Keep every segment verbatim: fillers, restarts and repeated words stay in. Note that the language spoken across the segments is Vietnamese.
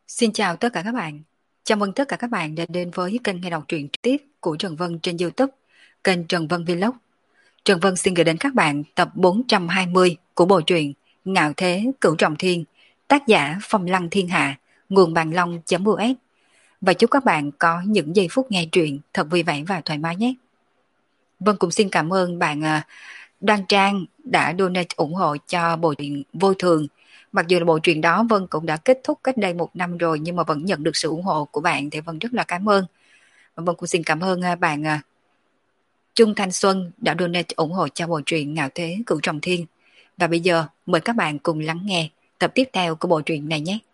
Xin chào tất cả các bạn. Chào mừng tất cả các bạn đã đến với kênh nghe đọc truyện trực tiếp của Trần Vân trên YouTube, kênh Trần Vân Vlog. Trần Vân xin gửi đến các bạn tập bốn trăm hai mươi của bộ truyện Ngạo Thế Cửu Trọng Thiên, tác giả Phong Lăng Thiên Hạ, nguồn bàn long.us. Và chúc các bạn có những giây phút nghe truyện thật vui vẻ và thoải mái nhé. Vân cũng xin cảm ơn bạn à, Đoan Trang đã donate ủng hộ cho bộ truyện Vô Thường. Mặc dù là bộ truyện đó Vân cũng đã kết thúc cách đây một năm rồi, nhưng mà vẫn nhận được sự ủng hộ của bạn thì Vân rất là cảm ơn. Và Vân cũng xin cảm ơn à, bạn à, Trung Thanh Xuân đã donate ủng hộ cho bộ truyện Ngạo Thế Cửu Trọng Thiên. Và bây giờ mời các bạn cùng lắng nghe tập tiếp theo của bộ truyện này nhé.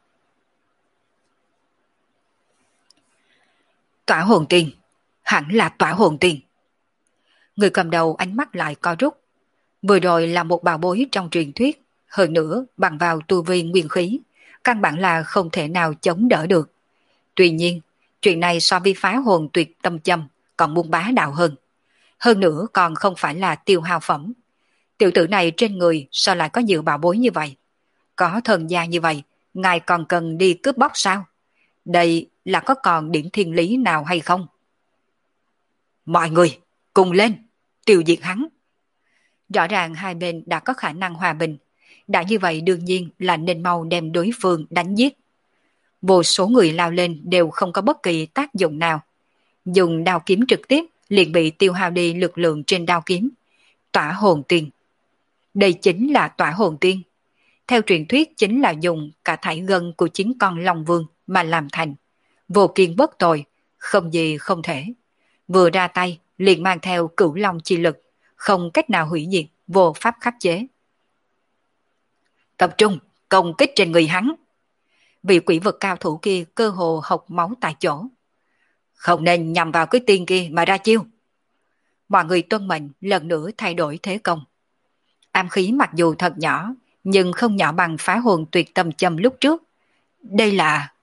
Tỏa hồn tiên, hẳn là tỏa hồn tiên. Người cầm đầu ánh mắt lại co rút. Vừa rồi là một bảo bối trong truyền thuyết, hơn nữa bằng vào tu vi nguyên khí, căn bản là không thể nào chống đỡ được. Tuy nhiên, chuyện này so với phá hồn tuyệt tâm châm còn muôn bá đạo hơn. Hơn nữa còn không phải là tiêu hao phẩm. Tiểu tử này trên người sao lại có nhiều bảo bối như vậy? Có thần gia như vậy, ngài còn cần đi cướp bóc sao? Đây là có còn điểm thiên lý nào hay không? Mọi người, cùng lên, tiêu diệt hắn. Rõ ràng hai bên đã có khả năng hòa bình. Đã như vậy đương nhiên là nên mau đem đối phương đánh giết. Vô số người lao lên đều không có bất kỳ tác dụng nào. Dùng đao kiếm trực tiếp liền bị tiêu hao đi lực lượng trên đao kiếm. Tỏa hồn tiên. Đây chính là tỏa hồn tiên. Theo truyền thuyết chính là dùng cả thải gân của chính con Long Vương mà làm thành. Vô kiên bất tội, không gì không thể. Vừa ra tay liền mang theo cửu long chi lực, không cách nào hủy diệt, vô pháp khắc chế. Tập trung, công kích trên người hắn. Vị quỷ vật cao thủ kia cơ hồ hộc máu tại chỗ. Không nên nhằm vào cái tiên kia mà ra chiêu. Mọi người tuân mệnh lần nữa thay đổi thế công. Ám khí mặc dù thật nhỏ, nhưng không nhỏ bằng phá hồn tuyệt tâm châm lúc trước. Đây là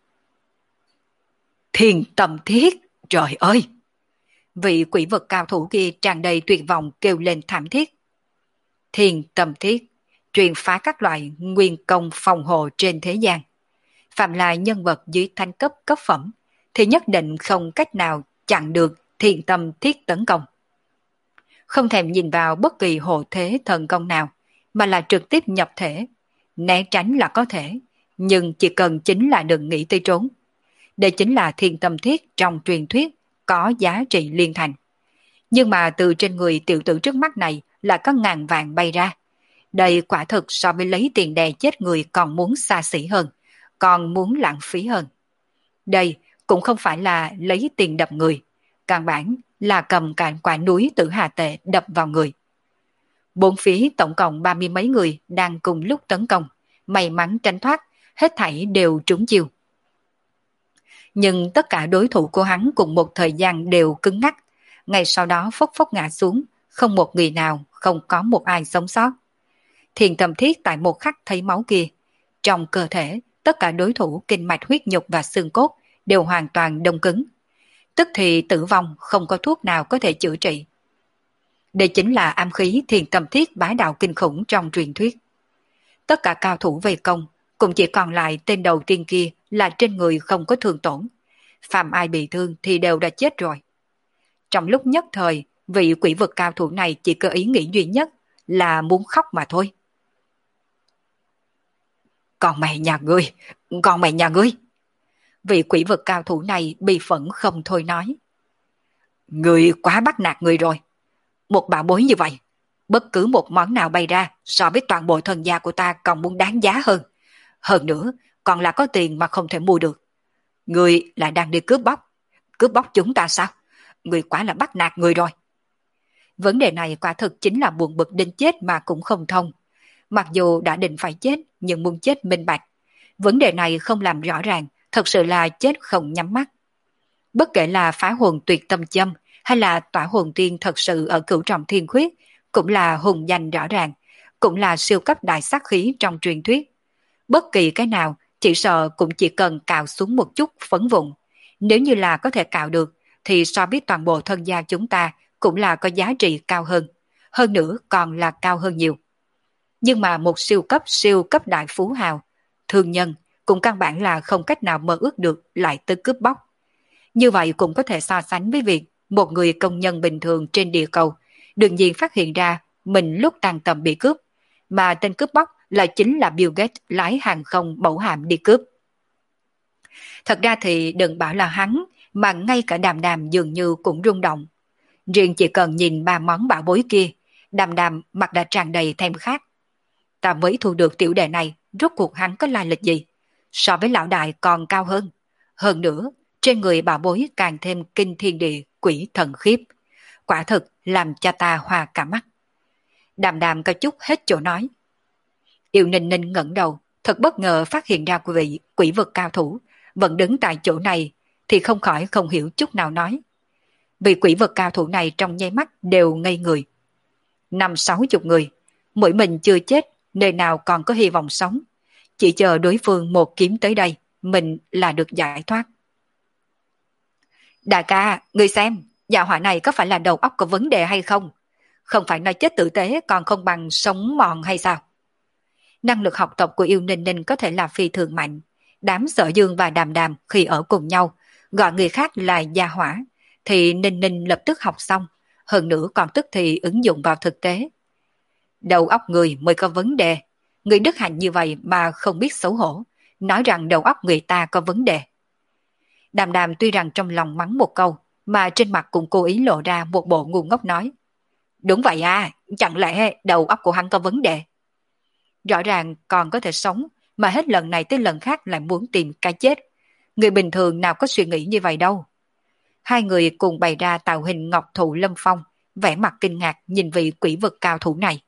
thiên tâm thiết, trời ơi! Vị quỷ vật cao thủ kia tràn đầy tuyệt vọng kêu lên thảm thiết. Thiên tâm thiết, truyền phá các loại nguyên công phòng hộ trên thế gian. Phạm là nhân vật dưới thanh cấp cấp phẩm, thì nhất định không cách nào chặn được thiên tâm thiết tấn công. Không thèm nhìn vào bất kỳ hộ thế thần công nào, mà là trực tiếp nhập thể. Né tránh là có thể, nhưng chỉ cần chính là đừng nghĩ tới trốn. Đây chính là thiên tâm thiết trong truyền thuyết, có giá trị liên thành. Nhưng mà từ trên người tiểu tử trước mắt này là có ngàn vàng bay ra. Đây quả thực so với lấy tiền đè chết người còn muốn xa xỉ hơn, còn muốn lãng phí hơn. Đây cũng không phải là lấy tiền đập người, căn bản là cầm cả quả núi Tử Hà Tệ đập vào người. Bốn phía tổng cộng ba mươi mấy người đang cùng lúc tấn công, may mắn tránh thoát, hết thảy đều trúng chiêu. Nhưng tất cả đối thủ của hắn cùng một thời gian đều cứng ngắc, ngay sau đó phốc phốc ngã xuống, không một người nào, không có một ai sống sót. Thiền Tâm Thiết tại một khắc thấy máu kia, trong cơ thể tất cả đối thủ kinh mạch huyết nhục và xương cốt đều hoàn toàn đông cứng. Tức thì tử vong, không có thuốc nào có thể chữa trị. Đây chính là ám khí Thiền Tâm Thiết bá đạo kinh khủng trong truyền thuyết. Tất cả cao thủ vây công, cũng chỉ còn lại tên đầu tiên kia là trên người không có thương tổn. Phạm ai bị thương thì đều đã chết rồi. Trong lúc nhất thời, vị quỷ vực cao thủ này chỉ có ý nghĩ duy nhất là muốn khóc mà thôi. Còn mẹ nhà ngươi, còn mẹ nhà ngươi. Vị quỷ vực cao thủ này bị phẫn không thôi nói. Ngươi quá bắt nạt ngươi rồi. Một bảo bối như vậy, bất cứ một món nào bay ra so với toàn bộ thần gia của ta còn muốn đáng giá hơn. Hơn nữa, còn là có tiền mà không thể mua được. Ngươi lại đang đi cướp bóc. Cướp bóc chúng ta sao? Ngươi quả là bắt nạt người rồi. Vấn đề này quả thực chính là buồn bực đến chết mà cũng không thông. Mặc dù đã định phải chết, nhưng muốn chết minh bạch. Vấn đề này không làm rõ ràng, thật sự là chết không nhắm mắt. Bất kể là phá hồn tuyệt tâm châm, hay là tỏa hồn tiên thật sự ở cửu trọng thiên khuyết, cũng là hùng danh rõ ràng, cũng là siêu cấp đại sát khí trong truyền thuyết. Bất kỳ cái nào, chỉ sợ cũng chỉ cần cạo xuống một chút phấn vụn. Nếu như là có thể cạo được, thì so với toàn bộ thân gia chúng ta cũng là có giá trị cao hơn. Hơn nữa còn là cao hơn nhiều. Nhưng mà một siêu cấp siêu cấp đại phú hào, thương nhân, cũng căn bản là không cách nào mơ ước được lại tới cướp bóc. Như vậy cũng có thể so sánh với việc một người công nhân bình thường trên địa cầu đương nhiên phát hiện ra mình lúc tan tầm bị cướp, mà tên cướp bóc là chính là Bill Gates lái hàng không mẫu hạm đi cướp. Thật ra thì đừng bảo là hắn, mà ngay cả Đàm Đàm dường như cũng rung động. Riêng chỉ cần nhìn ba món bảo bối kia, Đàm Đàm mặt đã tràn đầy thèm khát. Ta mới thu được tiểu đệ này, rốt cuộc hắn có lai lịch gì? So với lão đại còn cao hơn. Hơn nữa, trên người bảo bối càng thêm kinh thiên địa, quỷ thần khiếp. Quả thực làm cho ta hoa cả mắt. Đàm Đàm có chút hết chỗ nói. Yêu Ninh Ninh ngẩng đầu, thật bất ngờ phát hiện ra quý vị quỷ vực cao thủ vẫn đứng tại chỗ này, thì không khỏi không hiểu chút nào nói. Vì quỷ vực cao thủ này trong nháy mắt đều ngây người. Năm sáu chục người, mỗi mình chưa chết, nơi nào còn có hy vọng sống. Chỉ chờ đối phương một kiếm tới đây, mình là được giải thoát. Đại ca, ngươi xem, gia hỏa này có phải là đầu óc có vấn đề hay không? Không phải nói chết tử tế còn không bằng sống mòn hay sao? Năng lực học tập của Yêu Ninh Ninh có thể là phi thường mạnh. Đám Sở Dương và Đàm Đàm khi ở cùng nhau, gọi người khác là gia hỏa, thì Ninh Ninh lập tức học xong, hơn nữa còn tức thì ứng dụng vào thực tế. Đầu óc người mới có vấn đề. Người đức hạnh như vậy mà không biết xấu hổ, nói rằng đầu óc người ta có vấn đề. Đàm Đàm tuy rằng trong lòng mắng một câu, mà trên mặt cũng cố ý lộ ra một bộ ngu ngốc nói. Đúng vậy à, chẳng lẽ đầu óc của hắn có vấn đề? Rõ ràng còn có thể sống, mà hết lần này tới lần khác lại muốn tìm cái chết. Người bình thường nào có suy nghĩ như vậy đâu. Hai người cùng bày ra tạo hình ngọc thụ lâm phong, vẻ mặt kinh ngạc nhìn vị quỷ vực cao thủ này.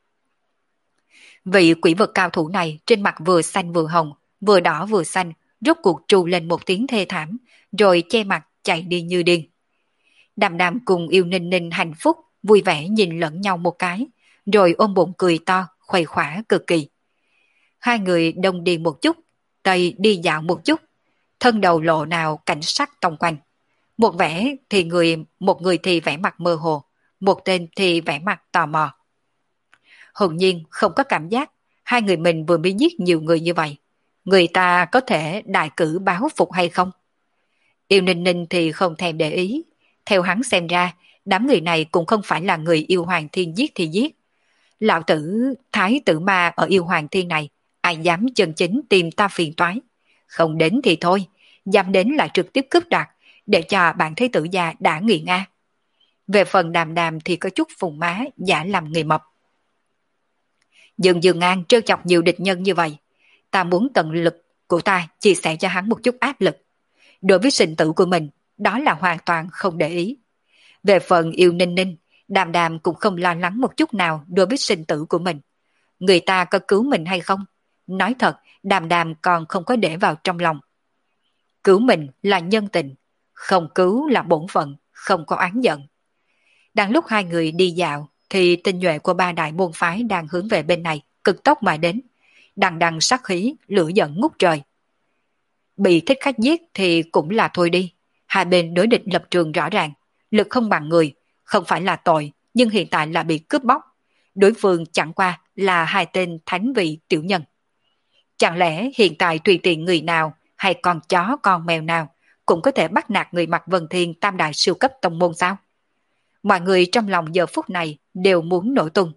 Vị quỷ vực cao thủ này trên mặt vừa xanh vừa hồng, vừa đỏ vừa xanh, rốt cuộc trù lên một tiếng thê thảm, rồi che mặt chạy đi như điên. Đàm Đàm cùng Yêu Ninh Ninh hạnh phúc, vui vẻ nhìn lẫn nhau một cái, rồi ôm bụng cười to, khuây khỏa cực kỳ. Hai người đông đi một chút, tây đi dạo một chút, thân đầu lộ nào cảnh sắc tòng quanh. Một vẻ thì người, một người thì vẻ mặt mơ hồ, một tên thì vẻ mặt tò mò. Hồn nhiên không có cảm giác, hai người mình vừa mới giết nhiều người như vậy. Người ta có thể đại cử báo phục hay không? Yêu Ninh Ninh thì không thèm để ý. Theo hắn xem ra, đám người này cũng không phải là người yêu Hoàng Thiên giết thì giết. Lão tử, thái tử ma ở yêu Hoàng Thiên này, ai dám chân chính tìm ta phiền toái. Không đến thì thôi, dám đến lại trực tiếp cướp đoạt, để cho bạn thái tử già đã nghiện a. Về phần Đàm Đàm thì có chút phùng má, giả làm người mập. Dừng dừng ngang trêu chọc nhiều địch nhân như vậy, ta muốn tận lực của ta chia sẻ cho hắn một chút áp lực. Đối với sinh tử của mình, đó là hoàn toàn không để ý. Về phần Yêu Ninh Ninh, Đàm Đàm cũng không lo lắng một chút nào đối với sinh tử của mình. Người ta có cứu mình hay không? Nói thật, Đàm Đàm còn không có để vào trong lòng. Cứu mình là nhân tình, không cứu là bổn phận, không có oán giận. Đang lúc hai người đi dạo, thì tinh nhuệ của ba đại môn phái đang hướng về bên này, cực tốc mà đến. Đằng đằng sát khí, lửa giận ngút trời. Bị thích khách giết thì cũng là thôi đi. Hai bên đối địch lập trường rõ ràng, lực không bằng người, không phải là tội, nhưng hiện tại là bị cướp bóc. Đối phương chẳng qua là hai tên thánh vị tiểu nhân. Chẳng lẽ hiện tại tùy tiện người nào hay con chó con mèo nào cũng có thể bắt nạt người mặc Vân Thiên tam đại siêu cấp tông môn sao? Mọi người trong lòng giờ phút này đều muốn nổ tung.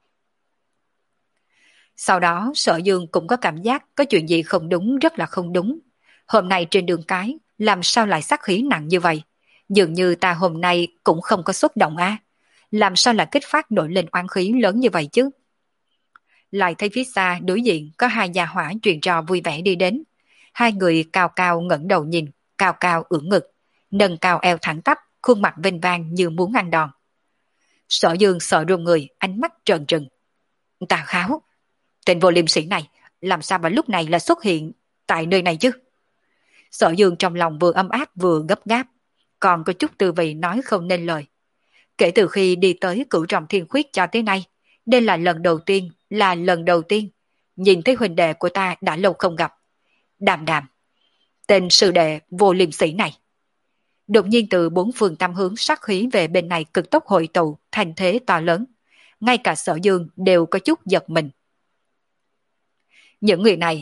Sau đó Sở Dương cũng có cảm giác có chuyện gì không đúng, rất là không đúng. Hôm nay trên đường cái làm sao lại sát khí nặng như vậy? Dường như ta hôm nay cũng không có xúc động á. Làm sao lại kích phát nổi lên oán khí lớn như vậy chứ? Lại thấy phía xa đối diện có hai gia hỏa truyền trò vui vẻ đi đến. Hai người cao cao ngẩng đầu nhìn, cao cao ưỡn ngực, nâng cao eo thẳng tắp, khuôn mặt vênh vang như muốn ăn đòn. Sở Dương sợ run người, ánh mắt trợn trừng. Tà Kháo, tên vô liêm sĩ này, làm sao mà lúc này là xuất hiện tại nơi này chứ? Sở Dương trong lòng vừa âm áp vừa gấp gáp, còn có chút tư vị nói không nên lời. Kể từ khi đi tới Cửu Trọng Thiên Khuyết cho tới nay, đây là lần đầu tiên, là lần đầu tiên, nhìn thấy huynh đệ của ta đã lâu không gặp. Đàm Đàm, tên sư đệ vô liêm sĩ này. Đột nhiên từ bốn phương tam hướng sát khí về bên này cực tốc hội tụ thành thế to lớn. Ngay cả Sở Dương đều có chút giật mình. Những người này,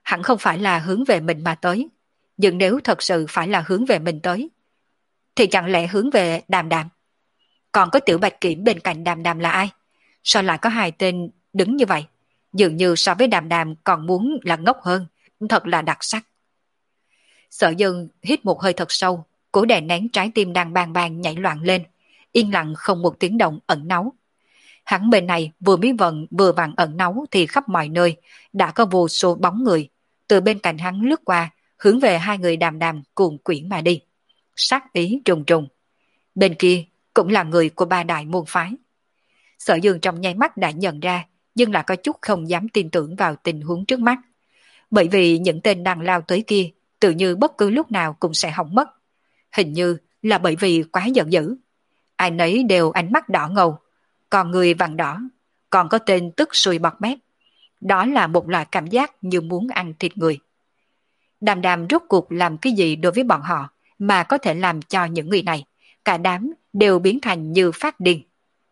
hẳn không phải là hướng về mình mà tới. Nhưng nếu thật sự phải là hướng về mình tới, thì chẳng lẽ hướng về Đàm Đàm? Còn có Tiểu Bạch Kiểm bên cạnh Đàm Đàm là ai? Sao lại có hai tên đứng như vậy? Dường như so với Đàm Đàm còn muốn là ngốc hơn, thật là đặc sắc. Sở Dương hít một hơi thật sâu, cố đè nén trái tim đang bang bang nhảy loạn lên, yên lặng không một tiếng động ẩn náu. Hắn bên này vừa bí vận vừa vàng ẩn náu thì khắp mọi nơi đã có vô số bóng người từ bên cạnh hắn lướt qua, hướng về hai người Đàm Đàm cuồng quyển mà đi. Sát ý trùng trùng. Bên kia cũng là người của ba đại môn phái. Sở Dương trong nháy mắt đã nhận ra, nhưng là có chút không dám tin tưởng vào tình huống trước mắt. Bởi vì những tên đang lao tới kia tự như bất cứ lúc nào cũng sẽ hỏng mất. Hình như là bởi vì quá giận dữ. Ai nấy đều ánh mắt đỏ ngầu, còn người vàng đỏ, còn có tên tức sùi bọt mép. Đó là một loại cảm giác như muốn ăn thịt người. Đàm Đàm rốt cuộc làm cái gì đối với bọn họ mà có thể làm cho những người này, cả đám đều biến thành như phát điên.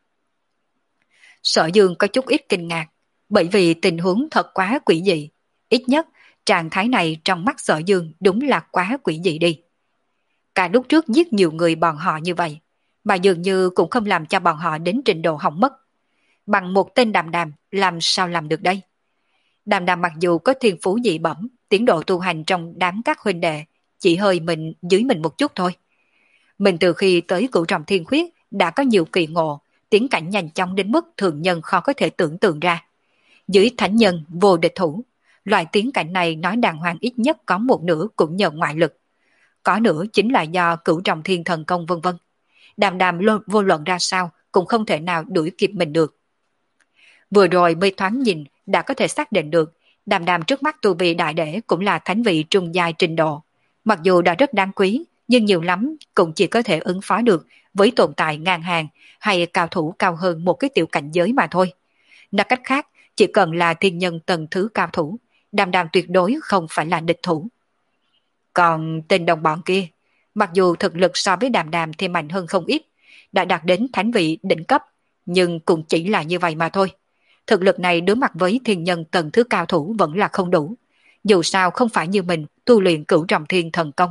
Sở Dương có chút ít kinh ngạc, bởi vì tình huống thật quá quỷ dị. Ít nhất, trạng thái này trong mắt Sở Dương đúng là quá quỷ dị đi. Cả lúc trước giết nhiều người bọn họ như vậy, mà dường như cũng không làm cho bọn họ đến trình độ hỏng mất. Bằng một tên Đàm Đàm làm sao làm được đây? Đàm Đàm mặc dù có thiên phú dị bẩm, tiến độ tu hành trong đám các huynh đệ chỉ hơi mình dưới mình một chút thôi. Mình từ khi tới Cửu Trọng Thiên Khuyết đã có nhiều kỳ ngộ, tiến cảnh nhanh chóng đến mức thường nhân khó có thể tưởng tượng ra. Dưới thánh nhân vô địch thủ, loại tiến cảnh này nói đàng hoàng ít nhất có một nửa cũng nhờ ngoại lực. Có nửa chính là do Cửu Trọng Thiên thần công vân vân. Đàm Đàm vô luận ra sao cũng không thể nào đuổi kịp mình được. Vừa rồi mới thoáng nhìn đã có thể xác định được Đàm Đàm trước mắt tu vi đại đệ cũng là thánh vị trung giai trình độ. Mặc dù đã rất đáng quý, nhưng nhiều lắm cũng chỉ có thể ứng phó được với tồn tại ngang hàng hay cao thủ cao hơn một cái tiểu cảnh giới mà thôi. Nói cách khác, chỉ cần là thiên nhân tầng thứ cao thủ, Đàm Đàm tuyệt đối không phải là địch thủ. Còn tên đồng bọn kia, mặc dù thực lực so với Đàm Đàm thì mạnh hơn không ít, đã đạt đến thánh vị đỉnh cấp, nhưng cũng chỉ là như vậy mà thôi. Thực lực này đối mặt với thiên nhân tầng thứ cao thủ vẫn là không đủ. Dù sao không phải như mình tu luyện Cửu Trọng Thiên thần công.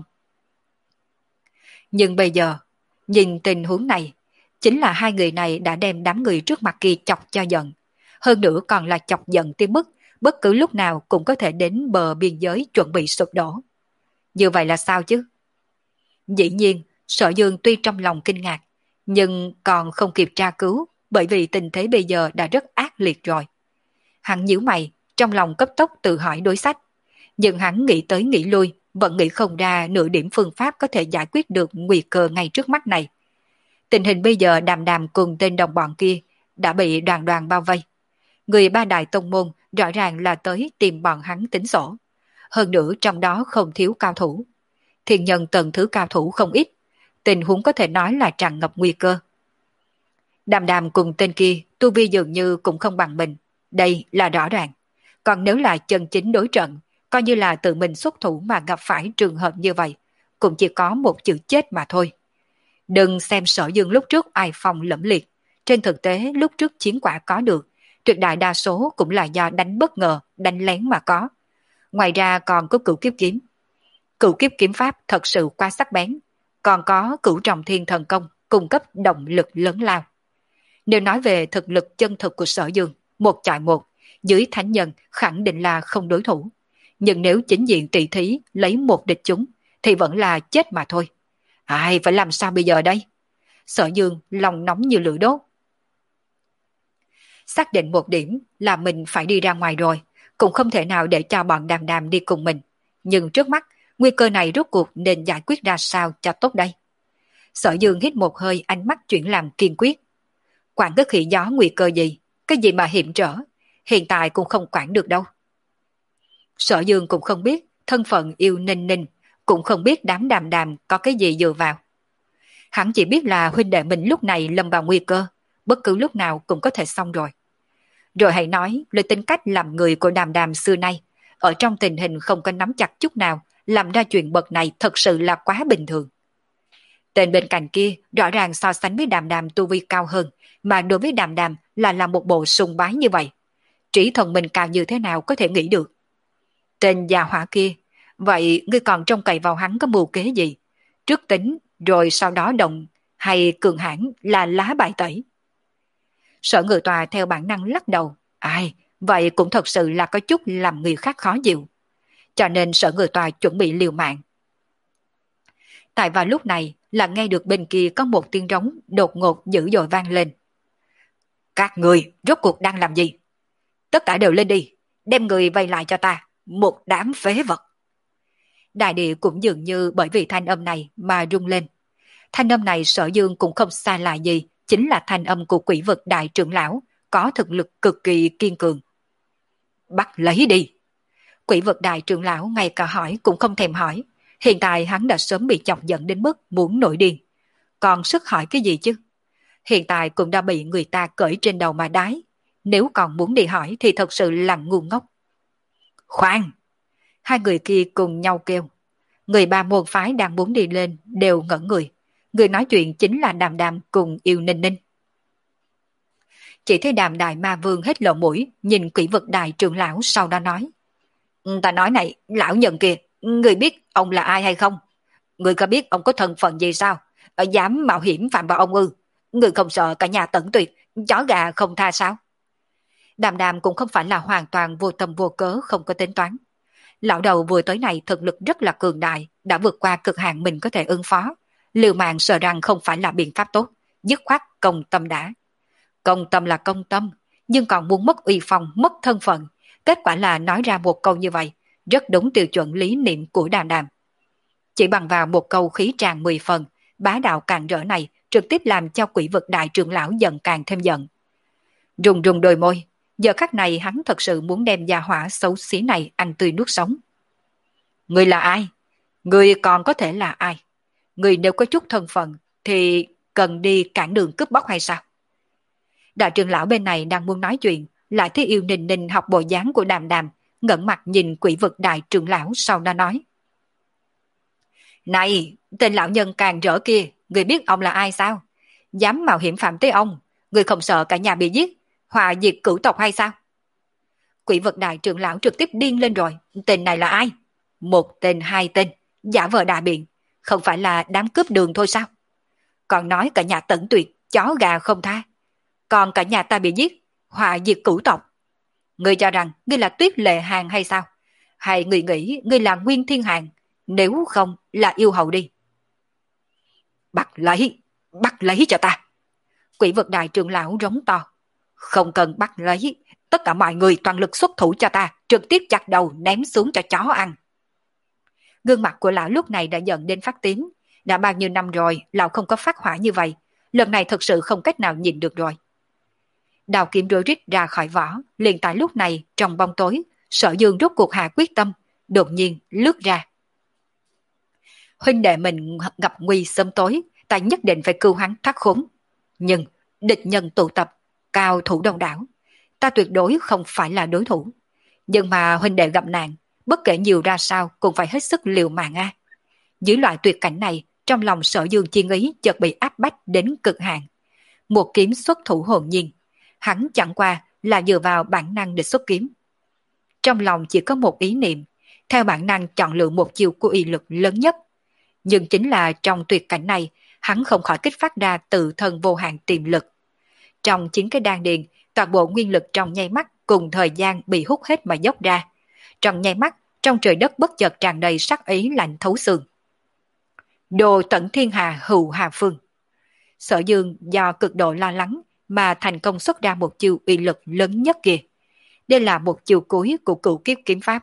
Nhưng bây giờ, nhìn tình huống này, chính là hai người này đã đem đám người trước mặt kia chọc cho giận. Hơn nữa còn là chọc giận tới mức bất cứ lúc nào cũng có thể đến bờ biên giới chuẩn bị sụp đổ. Như vậy là sao chứ? Dĩ nhiên, Sở Dương tuy trong lòng kinh ngạc, nhưng còn không kịp tra cứu, bởi vì tình thế bây giờ đã rất ác liệt rồi. Hắn nhíu mày, trong lòng cấp tốc tự hỏi đối sách, nhưng hắn nghĩ tới nghĩ lui, vẫn nghĩ không ra nửa điểm phương pháp có thể giải quyết được nguy cơ ngay trước mắt này. Tình hình bây giờ Đàm Đàm cùng tên đồng bọn kia đã bị đoàn đoàn bao vây. Người ba đại tông môn rõ ràng là tới tìm bọn hắn tính sổ. Hơn nữa trong đó không thiếu cao thủ. Thiên nhân tầng thứ cao thủ không ít. Tình huống có thể nói là tràn ngập nguy cơ. Đàm Đàm cùng tên kia tu vi dường như cũng không bằng mình. Đây là rõ ràng. Còn nếu là chân chính đối trận, coi như là tự mình xuất thủ mà gặp phải trường hợp như vậy, cũng chỉ có một chữ chết mà thôi. Đừng xem Sở Dương lúc trước ai phong lẫm liệt. Trên thực tế lúc trước chiến quả có được, tuyệt đại đa số cũng là do đánh bất ngờ, đánh lén mà có. Ngoài ra còn có Cửu Kiếp Kiếm. Cửu Kiếp Kiếm Pháp thật sự quá sắc bén. Còn có Cửu Trọng Thiên thần công cung cấp động lực lớn lao. Nếu nói về thực lực chân thực của Sở Dương, một chọi một, dưới thánh nhân khẳng định là không đối thủ. Nhưng nếu chính diện tỷ thí lấy một địch chúng, thì vẫn là chết mà thôi. Ai phải làm sao bây giờ đây? Sở Dương lòng nóng như lửa đốt. Xác định một điểm là mình phải đi ra ngoài rồi, cũng không thể nào để cho bọn Đàm Đàm đi cùng mình. Nhưng trước mắt, nguy cơ này rốt cuộc nên giải quyết ra sao cho tốt đây? Sở Dương hít một hơi, ánh mắt chuyển làm kiên quyết. Quản cái khỉ gió nguy cơ gì, cái gì mà hiểm trở, hiện tại cũng không quản được đâu. Sở Dương cũng không biết thân phận yêu Ninh Ninh, cũng không biết đám Đàm Đàm có cái gì dựa vào. Hắn chỉ biết là huynh đệ mình lúc này lâm vào nguy cơ, bất cứ lúc nào cũng có thể xong rồi. Rồi hãy nói lời tính cách làm người của Đàm Đàm xưa nay, ở trong tình hình không có nắm chặt chút nào, làm ra chuyện bậc này thật sự là quá bình thường. Tên bên cạnh kia rõ ràng so sánh với Đàm Đàm tu vi cao hơn, mà đối với Đàm Đàm là làm một bộ sùng bái như vậy. Trí thông minh cao như thế nào có thể nghĩ được. Tên già hỏa kia, vậy ngươi còn trông cậy vào hắn có mưu kế gì? Trước tính, rồi sau đó động, hay cường hãn là lá bài tẩy? Sở Ngự Tòa theo bản năng lắc đầu. Ai, vậy cũng thật sự là có chút làm người khác khó chịu. Cho nên Sở Ngự Tòa chuẩn bị liều mạng. Tại vào lúc này là nghe được bên kia có một tiếng rống đột ngột dữ dội vang lên. Các người rốt cuộc đang làm gì? Tất cả đều lên đi, đem người vây lại cho ta, một đám phế vật. Đại địa cũng dường như bởi vì thanh âm này mà rung lên. Thanh âm này Sở Dương cũng không xa lạ gì, chính là thanh âm của quỷ vực đại trưởng lão, có thực lực cực kỳ kiên cường. Bắt lấy đi! Quỷ vực đại trưởng lão ngay cả hỏi cũng không thèm hỏi, hiện tại hắn đã sớm bị chọc giận đến mức muốn nổi điên. Còn sức hỏi cái gì chứ? Hiện tại cũng đã bị người ta cởi trên đầu mà đái, nếu còn muốn đi hỏi thì thật sự là ngu ngốc. Khoan! Hai người kia cùng nhau kêu. Người ba môn phái đang muốn đi lên đều ngẩn người. Người nói chuyện chính là Đàm Đàm cùng Yêu Ninh Ninh. Chỉ thấy Đàm Đại Ma Vương hết lộ mũi, nhìn quỷ vực đại trưởng lão sau đó nói. Ta nói này, lão nhân kia, người biết ông là ai hay không? Người có biết ông có thân phận gì sao? Ở dám mạo hiểm phạm vào ông ư? Người không sợ cả nhà tận tuyệt, chó gà không tha sao? Đàm Đàm cũng không phải là hoàn toàn vô tâm vô cớ không có tính toán. Lão đầu vừa tới này thực lực rất là cường đại, đã vượt qua cực hạn mình có thể ứng phó. Liều mạng sợ rằng không phải là biện pháp tốt, dứt khoát công tâm đã. Công tâm là công tâm, nhưng còn muốn mất uy phong, mất thân phận. Kết quả là nói ra một câu như vậy, rất đúng tiêu chuẩn lý niệm của Đàm Đàm. Chỉ bằng vào một câu khí tràn mười phần, bá đạo càng rỡ này trực tiếp làm cho quỷ vực đại trưởng lão giận càng thêm giận. Rùng rùng đôi môi, giờ khắc này hắn thật sự muốn đem gia hỏa xấu xí này ăn tươi nuốt sống. Người là ai? Người còn có thể là ai? Người nếu có chút thân phận thì cần đi cản đường cướp bóc hay sao? Đại trưởng lão bên này đang muốn nói chuyện, lại thấy Yêu Ninh Ninh học bộ dáng của Đàm Đàm, ngẩng mặt nhìn quỷ vực đại trưởng lão sau đó nói. Này, tên lão nhân càng rỡ kia, người biết ông là ai sao? Dám mạo hiểm phạm tới ông, người không sợ cả nhà bị giết, hòa diệt cửu tộc hay sao? Quỷ vực đại trưởng lão trực tiếp điên lên rồi, tên này là ai? Một tên hai tên, giả vờ đại biện, không phải là đám cướp đường thôi sao? Còn nói cả nhà tận tuyệt, chó gà không tha. Còn cả nhà ta bị giết, hòa diệt cửu tộc. Ngươi cho rằng ngươi là Tuyết Lệ Hàng hay sao? Hay ngươi nghĩ ngươi là Nguyên Thiên Hàng, nếu không là yêu hầu đi. Bắt lấy, bắt lấy cho ta. Quỷ vực đại trưởng lão rống to. Không cần bắt lấy, tất cả mọi người toàn lực xuất thủ cho ta, trực tiếp chặt đầu ném xuống cho chó ăn. Gương mặt của lão lúc này đã giận đến phát tím. Đã bao nhiêu năm rồi, lão không có phát hỏa như vậy. Lần này thật sự không cách nào nhìn được rồi. Đào kiếm rối rít ra khỏi vỏ, liền tại lúc này, trong bóng tối, Sở Dương rốt cuộc hạ quyết tâm, đột nhiên lướt ra. Huynh đệ mình gặp nguy sớm tối, ta nhất định phải cứu hắn thoát khốn. Nhưng, địch nhân tụ tập, cao thủ đông đảo, ta tuyệt đối không phải là đối thủ. Nhưng mà huynh đệ gặp nạn, bất kể nhiều ra sao cũng phải hết sức liều mạng a. Dưới loại tuyệt cảnh này, trong lòng Sở Dương chi ý chợt bị áp bách đến cực hạn. Một kiếm xuất thủ hồn nhiên, hắn chẳng qua là dựa vào bản năng để xuất kiếm. Trong lòng chỉ có một ý niệm, theo bản năng chọn lựa một chiều của uy lực lớn nhất. Nhưng chính là trong tuyệt cảnh này, hắn không khỏi kích phát ra tự thân vô hạn tiềm lực. Trong chính cái đan điền, toàn bộ nguyên lực trong nháy mắt cùng thời gian bị hút hết mà dốc ra. Trong nháy mắt, trong trời đất bất chợt tràn đầy sắc ý lạnh thấu xương. Đồ tận thiên hà hữu hà phương. Sở Dương do cực độ lo lắng mà thành công xuất ra một chiêu uy lực lớn nhất kia. Đây là một chiêu cuối của cửu kiếp kiếm pháp.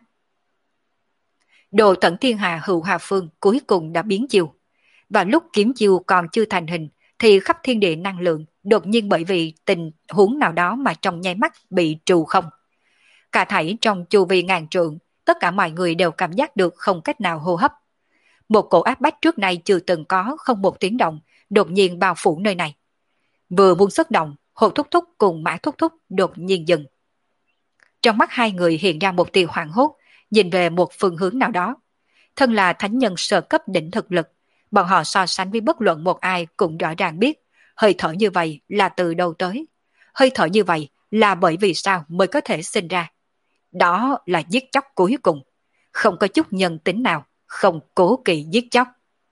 Đồ tận thiên hà hữu hà phương cuối cùng đã biến chiêu. Và lúc kiếm chiêu còn chưa thành hình thì khắp thiên địa năng lượng đột nhiên bởi vì tình huống nào đó mà trong nháy mắt bị trù không. Cả thảy trong chu vi ngàn trượng, tất cả mọi người đều cảm giác được không cách nào hô hấp. Một cổ áp bách trước nay chưa từng có không một tiếng động, đột nhiên bao phủ nơi này. Vừa muốn xuất động, Hồ Thúc Thúc cùng Mã Thúc Thúc đột nhiên dừng. Trong mắt hai người hiện ra một tia hoảng hốt, nhìn về một phương hướng nào đó. Thân là thánh nhân sơ cấp đỉnh thực lực, bọn họ so sánh với bất luận một ai cũng rõ ràng biết, hơi thở như vậy là từ đâu tới. Hơi thở như vậy là bởi vì sao mới có thể sinh ra. Đó là giết chóc cuối cùng. không có chút nhân tính nào, không cố kỵ giết chóc.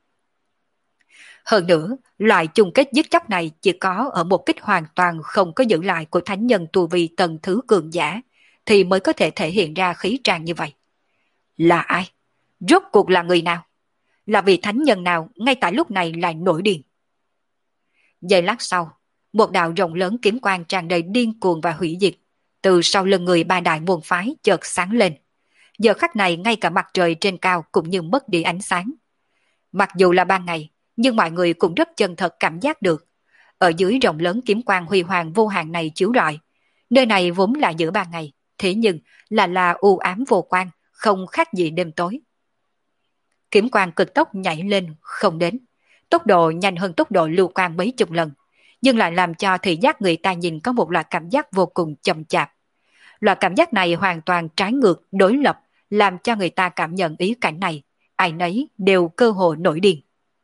Hơn nữa, loại chung kết giết chóc này chỉ có ở một kích hoàn toàn không có giữ lại của thánh nhân tu vi tầng thứ cường giả, thì mới có thể thể hiện ra khí tràng như vậy. Là ai? Rốt cuộc là người nào? Là vị thánh nhân nào ngay tại lúc này lại nổi điên? Giây lát sau, một đạo rộng lớn kiếm quang tràn đầy điên cuồng và hủy diệt, từ sau lưng người ba đại môn phái chợt sáng lên. Giờ khắc này ngay cả mặt trời trên cao cũng như mất đi ánh sáng. Mặc dù là ban ngày, nhưng mọi người cũng rất chân thật cảm giác được. Ở dưới rộng lớn kiếm quang huy hoàng vô hạn này chiếu rọi, nơi này vốn là giữa ban ngày, thế nhưng là là u ám vô quang, không khác gì đêm tối. Kiếm quang cực tốc nhảy lên, không đến. Tốc độ nhanh hơn tốc độ lưu quang mấy chục lần, nhưng lại làm cho thị giác người ta nhìn có một loại cảm giác vô cùng chậm chạp. Loại cảm giác này hoàn toàn trái ngược, đối lập, làm cho người ta cảm nhận ý cảnh này, ai nấy đều cơ hồ nổi điên.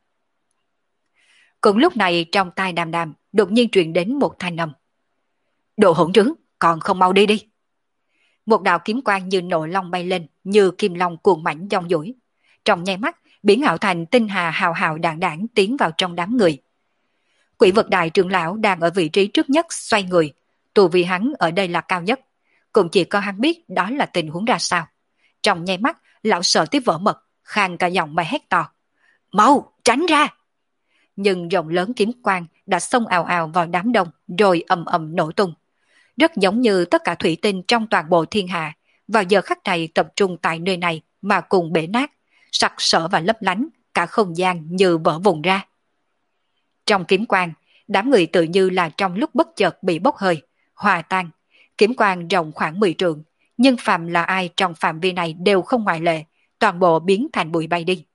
Cùng lúc này trong tai Đàm Đàm đột nhiên truyền đến một thanh âm. Đồ hỗn trướng, còn không mau đi đi. Một đạo kiếm quang như nộ long bay lên, như kim long cuồng mãnh dong dỗi. Trong nháy mắt, biến ảo thành tinh hà hào hào đạn đảng tiến vào trong đám người. Quỷ vật đại trưởng lão đang ở vị trí trước nhất xoay người, tu vi hắn ở đây là cao nhất, cũng chỉ có hắn biết đó là tình huống ra sao. Trong nháy mắt, lão sợ tiếp vỡ mật, khàn cả giọng mà hét to. Mau, tránh ra! Nhưng rộng lớn kiếm quang đã xông ào ào vào đám đông rồi ầm ầm nổ tung. Rất giống như tất cả thủy tinh trong toàn bộ thiên hạ, vào giờ khắc này tập trung tại nơi này mà cùng bể nát, sặc sỡ và lấp lánh, cả không gian như vỡ vụn ra. Trong kiếm quang, đám người tự như là trong lúc bất chợt bị bốc hơi, hòa tan. Kiếm quang rộng khoảng mười trượng, nhưng phàm là ai trong phạm vi này đều không ngoại lệ, toàn bộ biến thành bụi bay đi.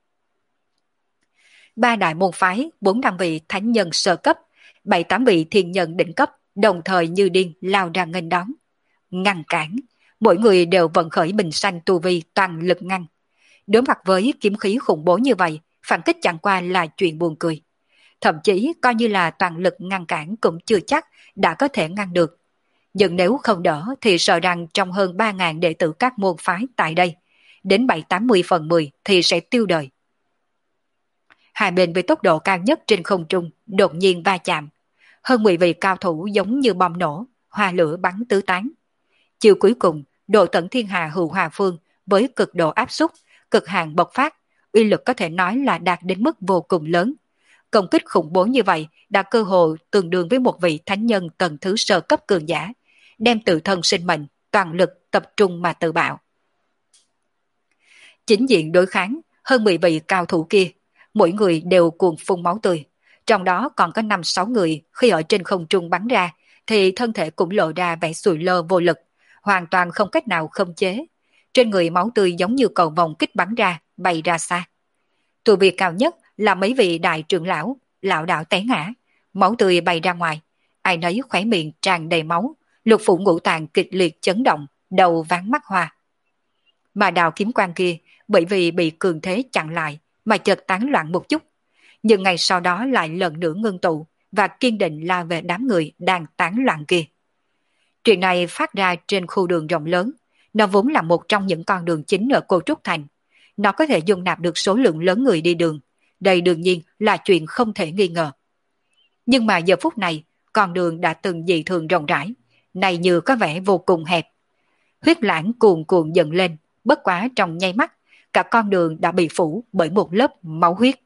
Ba đại môn phái, bốn năm vị thánh nhân sơ cấp, bảy tám vị thiên nhân đỉnh cấp, đồng thời như điên lao ra nghênh đón. Ngăn cản, mỗi người đều vận khởi bình sanh tu vi toàn lực ngăn. Đối mặt với kiếm khí khủng bố như vậy, phản kích chẳng qua là chuyện buồn cười. Thậm chí coi như là toàn lực ngăn cản cũng chưa chắc đã có thể ngăn được. Nhưng nếu không đỡ thì sợ rằng trong hơn ba ngàn đệ tử các môn phái tại đây, đến bảy tám mươi phần mười thì sẽ tiêu đời. Hai bên với tốc độ cao nhất trên không trung đột nhiên va chạm. Hơn mười vị cao thủ giống như bom nổ, hoa lửa bắn tứ tán. Chiều cuối cùng, độ tận thiên hà hữu hòa phương với cực độ áp suất, cực hạn bộc phát, uy lực có thể nói là đạt đến mức vô cùng lớn. Công kích khủng bố như vậy đã cơ hồ tương đương với một vị thánh nhân tầng thứ sơ cấp cường giả, đem tự thân sinh mệnh, toàn lực tập trung mà tự bạo. Chính diện đối kháng, hơn mười vị cao thủ kia, mỗi người đều cuồng phun máu tươi. Trong đó còn có năm sáu người khi ở trên không trung bắn ra thì thân thể cũng lộ ra vẻ sùi lơ vô lực, hoàn toàn không cách nào khống chế. Trên người máu tươi giống như cầu vồng kích bắn ra, bay ra xa. Tu vi cao nhất là mấy vị đại trưởng lão, lão đạo té ngã, máu tươi bay ra ngoài, ai nấy khóe miệng tràn đầy máu, lục phủ ngũ tạng kịch liệt chấn động, đầu ván mắt hoa. Mà đạo kiếm quan kia bởi vì bị cường thế chặn lại mà chợt tán loạn một chút, nhưng ngày sau đó lại lần nữa ngưng tụ và kiên định la về đám người đang tán loạn kia. Chuyện này phát ra trên khu đường rộng lớn, nó vốn là một trong những con đường chính ở Cô Trúc Thành. Nó có thể dung nạp được số lượng lớn người đi đường, đây đương nhiên là chuyện không thể nghi ngờ. Nhưng mà giờ phút này, con đường đã từng dị thường rộng rãi, này như có vẻ vô cùng hẹp. Huyết lãng cuồn cuộn dần lên, bất quá trong nháy mắt, cả con đường đã bị phủ bởi một lớp máu huyết.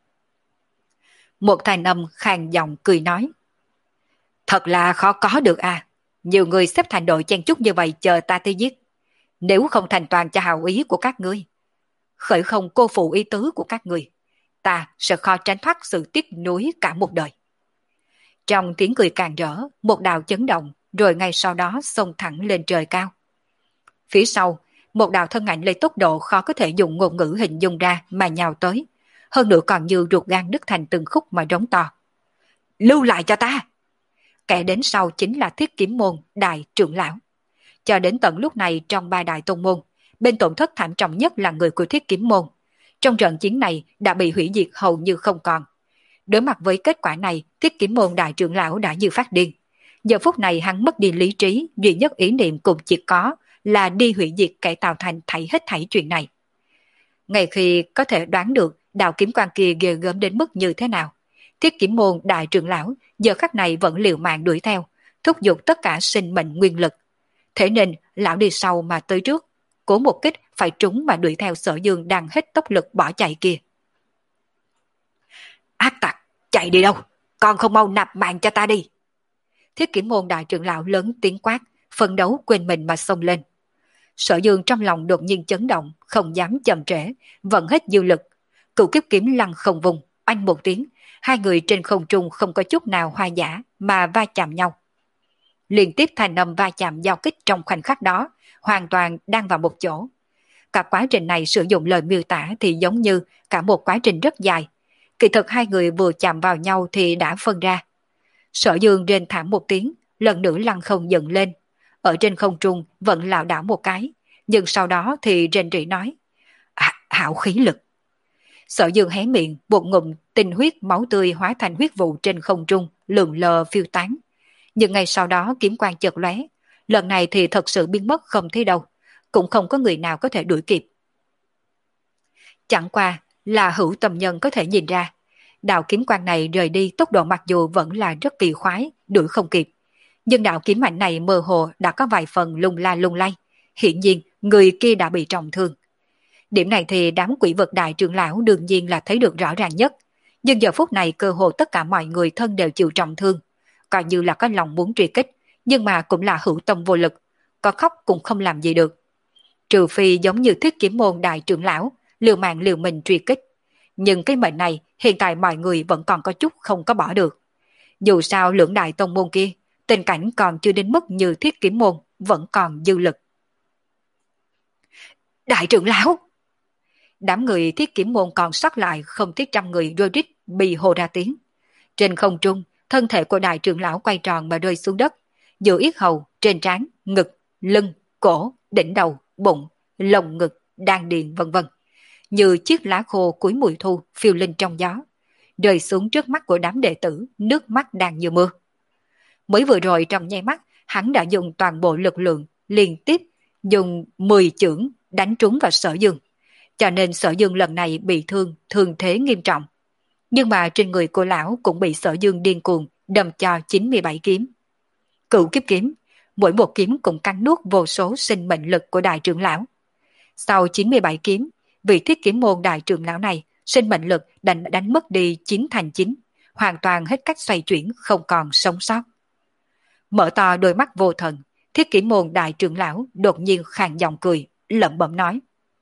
Một thanh âm khàn giọng cười nói. Thật là khó có được à, nhiều người xếp thành đội chen chúc như vậy chờ ta tới giết. Nếu không thành toàn cho hào ý của các ngươi, khởi không cô phụ ý tứ của các ngươi, ta sẽ khó tránh thoát sự tiếc nuối cả một đời. Trong tiếng cười càng rỡ, một đạo chấn động, rồi ngay sau đó xông thẳng lên trời cao. Phía sau, một đạo thân ảnh lấy tốc độ khó có thể dùng ngôn ngữ hình dung ra mà nhào tới, hơn nữa còn như ruột gan đứt thành từng khúc mà rống to. Lưu lại cho ta! Kẻ đến sau chính là Thiết Kiếm Môn đại trưởng lão. Cho đến tận lúc này trong ba đại tôn môn, bên tổn thất thảm trọng nhất là người của Thiết Kiếm Môn. Trong trận chiến này đã bị hủy diệt hầu như không còn. Đối mặt với kết quả này, Thiết Kiếm Môn đại trưởng lão đã như phát điên. Giờ phút này hắn mất đi lý trí, duy nhất ý niệm cũng chỉ có là đi hủy diệt kẻ tạo thành thảy hết thảy chuyện này. Ngay khi có thể đoán được đạo kiếm quan kia ghê gớm đến mức như thế nào, Thiết Kiếm môn đại trưởng lão giờ khắc này vẫn liều mạng đuổi theo, thúc giục tất cả sinh mệnh nguyên lực. Thế nên lão đi sau mà tới trước, cố một kích phải trúng mà đuổi theo Sở Dương đang hết tốc lực bỏ chạy kia. Ác tặc, chạy đi đâu? Còn không mau nạp mạng cho ta đi. Thiết Kiếm môn đại trưởng lão lớn tiếng quát, phân đấu quên mình mà xông lên. Sở Dương trong lòng đột nhiên chấn động, không dám chậm trễ, vận hết dư lực. Cửu kiếp kiếm lăn không vùng, oanh một tiếng, hai người trên không trung không có chút nào hoa giả mà va chạm nhau. Liên tiếp thành âm va chạm giao kích trong khoảnh khắc đó, hoàn toàn đang vào một chỗ. Cả quá trình này sử dụng lời miêu tả thì giống như cả một quá trình rất dài. Kỳ thực hai người vừa chạm vào nhau thì đã phân ra. Sở Dương rên thảm một tiếng, lần nữa lăn không dựng lên. Ở trên không trung vẫn lảo đảo một cái, nhưng sau đó thì rên rỉ nói: à, hảo khí lực. Sở Dương hé miệng, một ngụm tinh huyết máu tươi hóa thành huyết vụ trên không trung, lượn lờ phiêu tán. Nhưng ngay sau đó kiếm quang chợt lóe, lần này thì thật sự biến mất không thấy đâu, cũng không có người nào có thể đuổi kịp. Chẳng qua là hữu tâm nhân có thể nhìn ra, đạo kiếm quang này rời đi tốc độ mặc dù vẫn là rất kỳ khoái, đuổi không kịp. Nhưng đạo kiếm mạnh này mơ hồ đã có vài phần lung la lung lay, hiển nhiên người kia đã bị trọng thương. Điểm này thì đám quỷ vật đại trưởng lão đương nhiên là thấy được rõ ràng nhất, nhưng giờ phút này cơ hồ tất cả mọi người thân đều chịu trọng thương, coi như là có lòng muốn truy kích, nhưng mà cũng là hữu tâm vô lực, có khóc cũng không làm gì được. Trừ phi giống như Thiết Kiếm môn đại trưởng lão, liều mạng liều mình truy kích. Nhưng cái mệnh này hiện tại mọi người vẫn còn có chút không có bỏ được. Dù sao lưỡng đại tông môn kia, tình cảnh còn chưa đến mức như Thiết Kiếm môn, vẫn còn dư lực. Đại trưởng lão! Đám người Thiết Kiếm môn còn sót lại không tiếc trăm người rôi rít bị hồ ra tiếng. Trên không trung, thân thể của đại trưởng lão quay tròn mà rơi xuống đất, giữa yết hầu, trên trán, ngực, lưng, cổ, đỉnh đầu, bụng, lồng ngực, đan điền vân vân, như chiếc lá khô cuối mùi thu phiêu linh trong gió, rơi xuống trước mắt của đám đệ tử, nước mắt đang như mưa. Mới vừa rồi trong nháy mắt, hắn đã dùng toàn bộ lực lượng liên tiếp dùng mười chưởng đánh trúng vào Sở Dương, cho nên Sở Dương lần này bị thương, thương thế nghiêm trọng. Nhưng mà trên người cô lão cũng bị Sở Dương điên cuồng đâm cho chín mươi bảy kiếm. Cửu kiếp kiếm, mỗi một kiếm cũng cắn nuốt vô số sinh mệnh lực của đại trưởng lão. Sau chín mươi bảy kiếm, vị Thiết Kiếm môn đại trưởng lão này sinh mệnh lực đánh đánh mất đi chín thành chín, hoàn toàn hết cách xoay chuyển, không còn sống sót. Mở to đôi mắt vô thần, Thiết Kiếm môn đại trưởng lão đột nhiên khàn giọng cười, lẩm bẩm nói: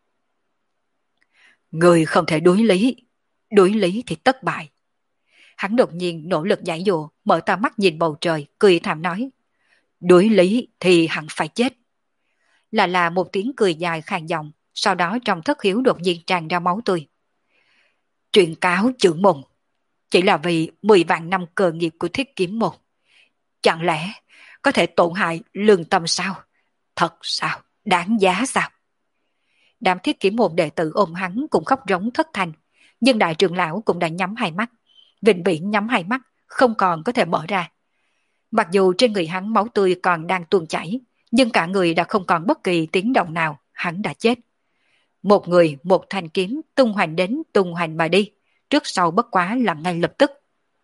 người không thể đối lý, đối lý thì tất bại. Hắn đột nhiên nỗ lực giải dụa, mở to mắt nhìn bầu trời, cười thảm nói: đối lý thì hẳn phải chết. Là là một tiếng cười dài khàn giọng, sau đó trong thất hiếu đột nhiên tràn ra máu tươi. Truyền cáo trưởng môn, chỉ là vì mười vạn năm cơ nghiệp của Thiết Kiếm môn, chẳng lẽ có thể tổn hại lương tâm sao? Thật sao? Đáng giá sao? Đám Thiết Kiếm môn đệ tử ôm hắn cũng khóc rống thất thanh, nhưng đại trưởng lão cũng đã nhắm hai mắt, vĩnh viễn nhắm hai mắt, không còn có thể mở ra. Mặc dù trên người hắn máu tươi còn đang tuôn chảy, nhưng cả người đã không còn bất kỳ tiếng động nào, hắn đã chết. Một người, một thanh kiếm tung hoành đến tung hoành mà đi, trước sau bất quá là ngay lập tức.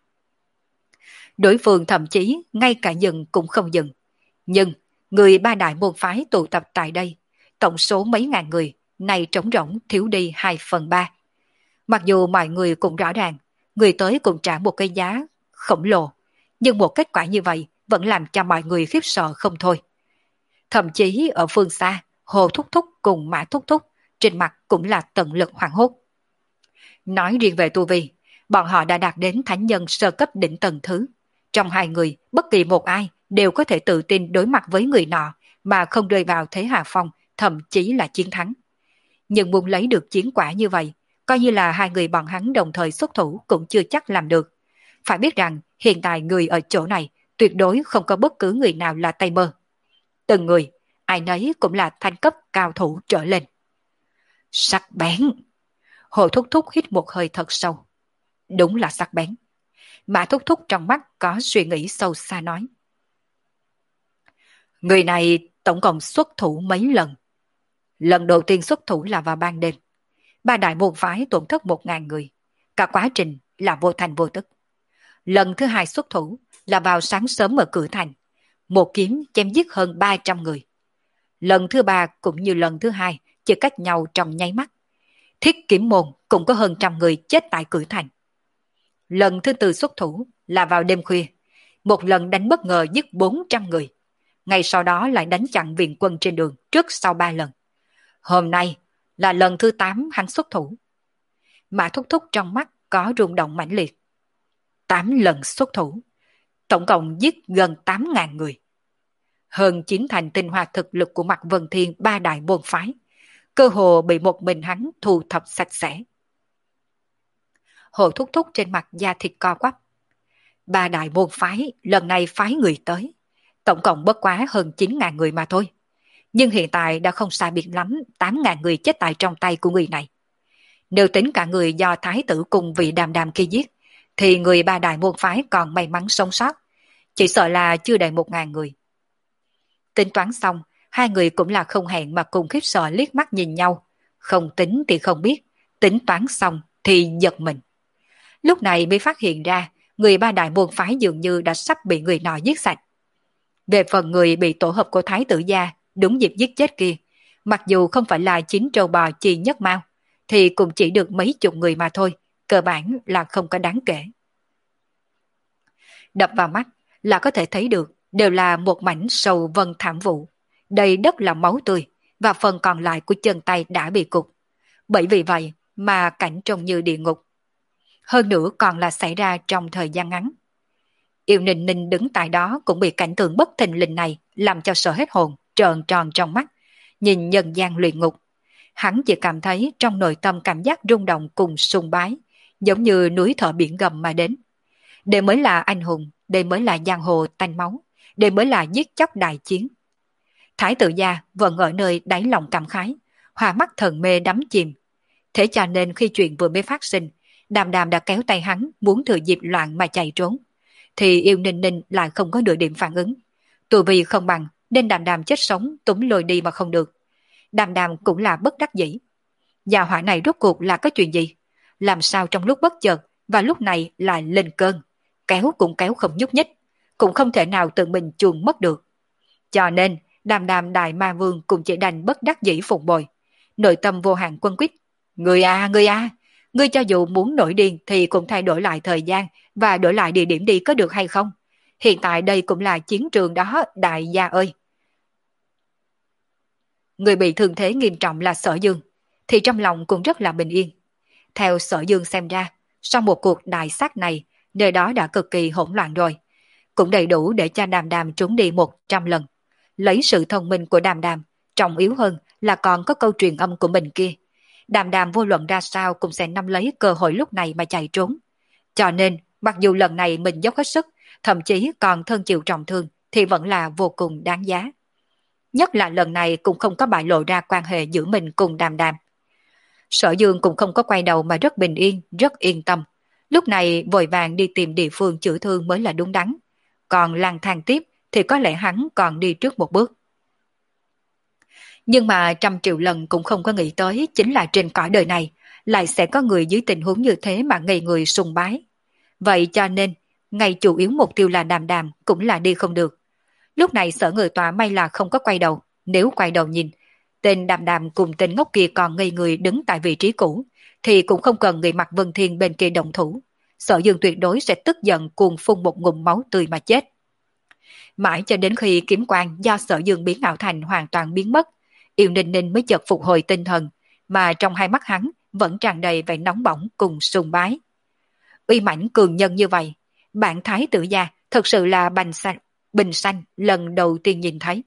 Đối phương thậm chí ngay cả dừng cũng không dừng. Nhưng người ba đại môn phái tụ tập tại đây, tổng số mấy ngàn người, này trống rỗng thiếu đi hai phần ba. Mặc dù mọi người cũng rõ ràng, người tới cũng trả một cái giá khổng lồ, nhưng một kết quả như vậy vẫn làm cho mọi người khiếp sợ không thôi. Thậm chí ở phương xa, Hồ Thúc Thúc cùng Mã Thúc Thúc trên mặt cũng là tận lực hoảng hốt. Nói riêng về tu vi, bọn họ đã đạt đến thánh nhân sơ cấp đỉnh tầng thứ. Trong hai người, bất kỳ một ai đều có thể tự tin đối mặt với người nọ mà không rơi vào thế hạ phong, thậm chí là chiến thắng. Nhưng muốn lấy được chiến quả như vậy, coi như là hai người bọn hắn đồng thời xuất thủ cũng chưa chắc làm được. Phải biết rằng hiện tại người ở chỗ này tuyệt đối không có bất cứ người nào là tay mơ. Từng người, ai nấy cũng là thanh cấp cao thủ trở lên. Sắc bén! Hồ Thúc Thúc hít một hơi thật sâu. Đúng là sắc bén. Mã Thúc Thúc trong mắt có suy nghĩ sâu xa nói: người này tổng cộng xuất thủ mấy lần. Lần đầu tiên xuất thủ là vào ban đêm. ba đại môn phái tổn thất một ngàn người. Cả quá trình là vô thành vô tức. Lần thứ hai xuất thủ là vào sáng sớm ở cửa thành. Một kiếm chém giết hơn ba trăm người. Lần thứ ba cũng như lần thứ hai chỉ cách nhau trong nháy mắt. Thiết Kiếm môn cũng có hơn trăm người chết tại cửa thành. Lần thứ tư xuất thủ là vào đêm khuya. Một lần đánh bất ngờ giết bốn trăm người. Ngay sau đó lại đánh chặn viện quân trên đường trước sau ba lần. Hôm nay là lần thứ tám hắn xuất thủ. Mã Thúc Thúc trong mắt có rung động mãnh liệt. Tám lần xuất thủ, tổng cộng giết gần tám ngàn người. Hơn chín thành tinh hoa thực lực của Mạc Vân Thiên ba đại môn phái, cơ hồ bị một mình hắn thu thập sạch sẽ. Hồ Thúc Thúc trên mặt da thịt co quắp. Ba đại môn phái lần này phái người tới, tổng cộng bất quá hơn chín ngàn người mà thôi. Nhưng hiện tại đã không xa biệt lắm tám ngàn người chết tại trong tay của người này. Nếu tính cả người do thái tử cùng vị Đàm Đàm kia giết, thì người ba đại môn phái còn may mắn sống sót. Chỉ sợ là chưa đầy một ngàn người. Tính toán xong, hai người cũng là không hẹn mà cùng khiếp sợ liếc mắt nhìn nhau. Không tính thì không biết, tính toán xong thì giật mình. Lúc này mới phát hiện ra, người ba đại môn phái dường như đã sắp bị người nọ giết sạch. Về phần người bị tổ hợp của thái tử gia đúng dịp giết chết kia, mặc dù không phải là chín trâu bò chi nhất mao, thì cũng chỉ được mấy chục người mà thôi, cơ bản là không có đáng kể. Đập vào mắt là có thể thấy được đều là một mảnh sầu vân thảm vụ, đầy đất là máu tươi và phần còn lại của chân tay đã bị cụt. Bởi vì vậy mà cảnh trông như địa ngục. Hơn nữa còn là xảy ra trong thời gian ngắn. Yêu Ninh Ninh đứng tại đó cũng bị cảnh tượng bất thình lình này làm cho sợ hết hồn, trợn tròn trong mắt, nhìn nhân gian luyện ngục. Hắn chỉ cảm thấy trong nội tâm cảm giác rung động cùng sùng bái, giống như núi thở biển gầm mà đến. Đây mới là anh hùng, đây mới là giang hồ tanh máu, đây mới là giết chóc đại chiến. Thái tử gia vẫn ở nơi đáy lòng cảm khái, hòa mắt thần mê đắm chìm. Thế cho nên khi chuyện vừa mới phát sinh, Đàm Đàm đã kéo tay hắn muốn thừa dịp loạn mà chạy trốn, thì Yêu Ninh Ninh lại không có nửa điểm phản ứng. Tù vì không bằng nên Đàm Đàm chết sống túm lôi đi mà không được. Đàm Đàm cũng là bất đắc dĩ. Gia hỏa này rốt cuộc là có chuyện gì? Làm sao trong lúc bất chợt và lúc này lại lên cơn, kéo cũng kéo không nhúc nhích, cũng không thể nào tự mình chuồn mất được. Cho nên Đàm Đàm đại ma vương cũng chỉ đành bất đắc dĩ phục bồi. Nội tâm vô hạn quân quyết. Người à, người à, ngươi cho dù muốn nổi điên thì cũng thay đổi lại thời gian và đổi lại địa điểm đi có được hay không? Hiện tại đây cũng là chiến trường đó, đại gia ơi. Người bị thương thế nghiêm trọng là Sở Dương, thì trong lòng cũng rất là bình yên. Theo Sở Dương xem ra, sau một cuộc đại sát này, nơi đó đã cực kỳ hỗn loạn rồi. Cũng đầy đủ để cho Đàm Đàm trốn đi một trăm lần. Lấy sự thông minh của Đàm Đàm, trọng yếu hơn là còn có câu truyền âm của mình kia. Đàm Đàm vô luận ra sao cũng sẽ nắm lấy cơ hội lúc này mà chạy trốn. Cho nên, mặc dù lần này mình dốc hết sức, thậm chí còn thân chịu trọng thương, thì vẫn là vô cùng đáng giá. Nhất là lần này cũng không có bại lộ ra quan hệ giữa mình cùng Đàm Đàm. Sở Dương cũng không có quay đầu mà rất bình yên, rất yên tâm. Lúc này vội vàng đi tìm địa phương chữa thương mới là đúng đắn. Còn lang thang tiếp thì có lẽ hắn còn đi trước một bước. Nhưng mà trăm triệu lần cũng không có nghĩ tới chính là trên cõi đời này lại sẽ có người dưới tình huống như thế mà ngây người sùng bái. Vậy cho nên, ngày chủ yếu mục tiêu là Đàm Đàm cũng là đi không được. Lúc này Sở Người Tòa may là không có quay đầu, nếu quay đầu nhìn, tên Đàm Đàm cùng tên ngốc kia còn ngây người đứng tại vị trí cũ, thì cũng không cần người Mạc Vân Thiên bên kia động thủ. Sở Dương tuyệt đối sẽ tức giận cuồng phun một ngụm máu tươi mà chết. Mãi cho đến khi kiếm quang do Sở Dương biến ảo thành hoàn toàn biến mất, Yêu Ninh Ninh mới chợt phục hồi tinh thần, mà trong hai mắt hắn vẫn tràn đầy vẻ nóng bỏng cùng sùng bái. Uy mãnh cường nhân như vậy, bạn thái tử gia thật sự là bành xanh, bình xanh lần đầu tiên nhìn thấy.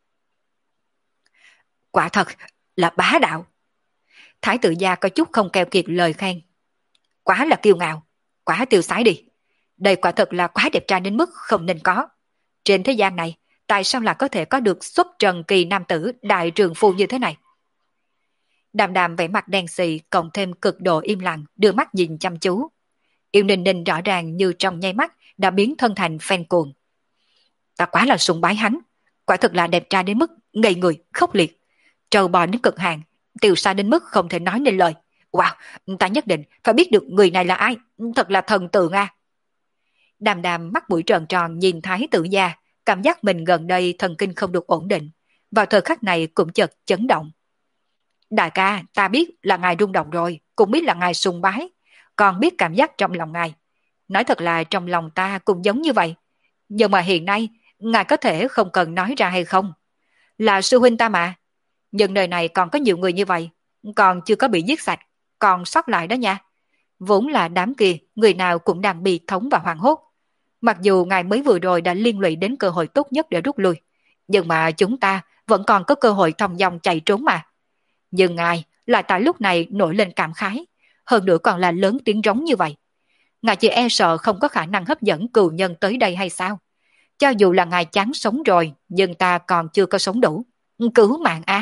Quả thật là bá đạo. Thái tử gia có chút không keo kiệt lời khen. Quá là kiêu ngạo, quá tiêu sái đi. Đây quả thật là quá đẹp trai đến mức không nên có. Trên thế gian này, tại sao là có thể có được xuất trần kỳ nam tử đại trường phu như thế này? Đàm Đàm vẻ mặt đen xì cộng thêm cực độ im lặng đưa mắt nhìn chăm chú. Yêu Ninh Ninh rõ ràng như trong nháy mắt đã biến thân thành fan cuồng. Ta quá là sùng bái hắn, quả thật là đẹp trai đến mức ngây người, khốc liệt, trâu bò đến cực hạn, tiêu xa đến mức không thể nói nên lời, Wow, ta nhất định phải biết được người này là ai, thật là thần tượng à. Đàm đàm mắt mũi tròn tròn nhìn Thái tử gia, cảm giác mình gần đây thần kinh không được ổn định. Vào thời khắc này cũng chợt chấn động. Đại ca, ta biết là ngài rung động rồi, cũng biết là ngài sùng bái, còn biết cảm giác trong lòng ngài. Nói thật là trong lòng ta cũng giống như vậy. Nhưng mà hiện nay, ngài có thể không cần nói ra hay không? Là sư huynh ta mà. Nhưng đời này còn có nhiều người như vậy, còn chưa có bị giết sạch, còn sót lại đó nha. Vốn là đám kia, người nào cũng đang bị thống và hoảng hốt. Mặc dù ngài mới vừa rồi đã liên lụy đến cơ hội tốt nhất để rút lui, nhưng mà chúng ta vẫn còn có cơ hội thong dong chạy trốn mà. Nhưng ngài lại tại lúc này nổi lên cảm khái, hơn nữa còn là lớn tiếng rống như vậy. Ngài chỉ e sợ không có khả năng hấp dẫn cừu nhân tới đây hay sao? Cho dù là ngài chán sống rồi, nhưng ta còn chưa có sống đủ. Cứu mạng a!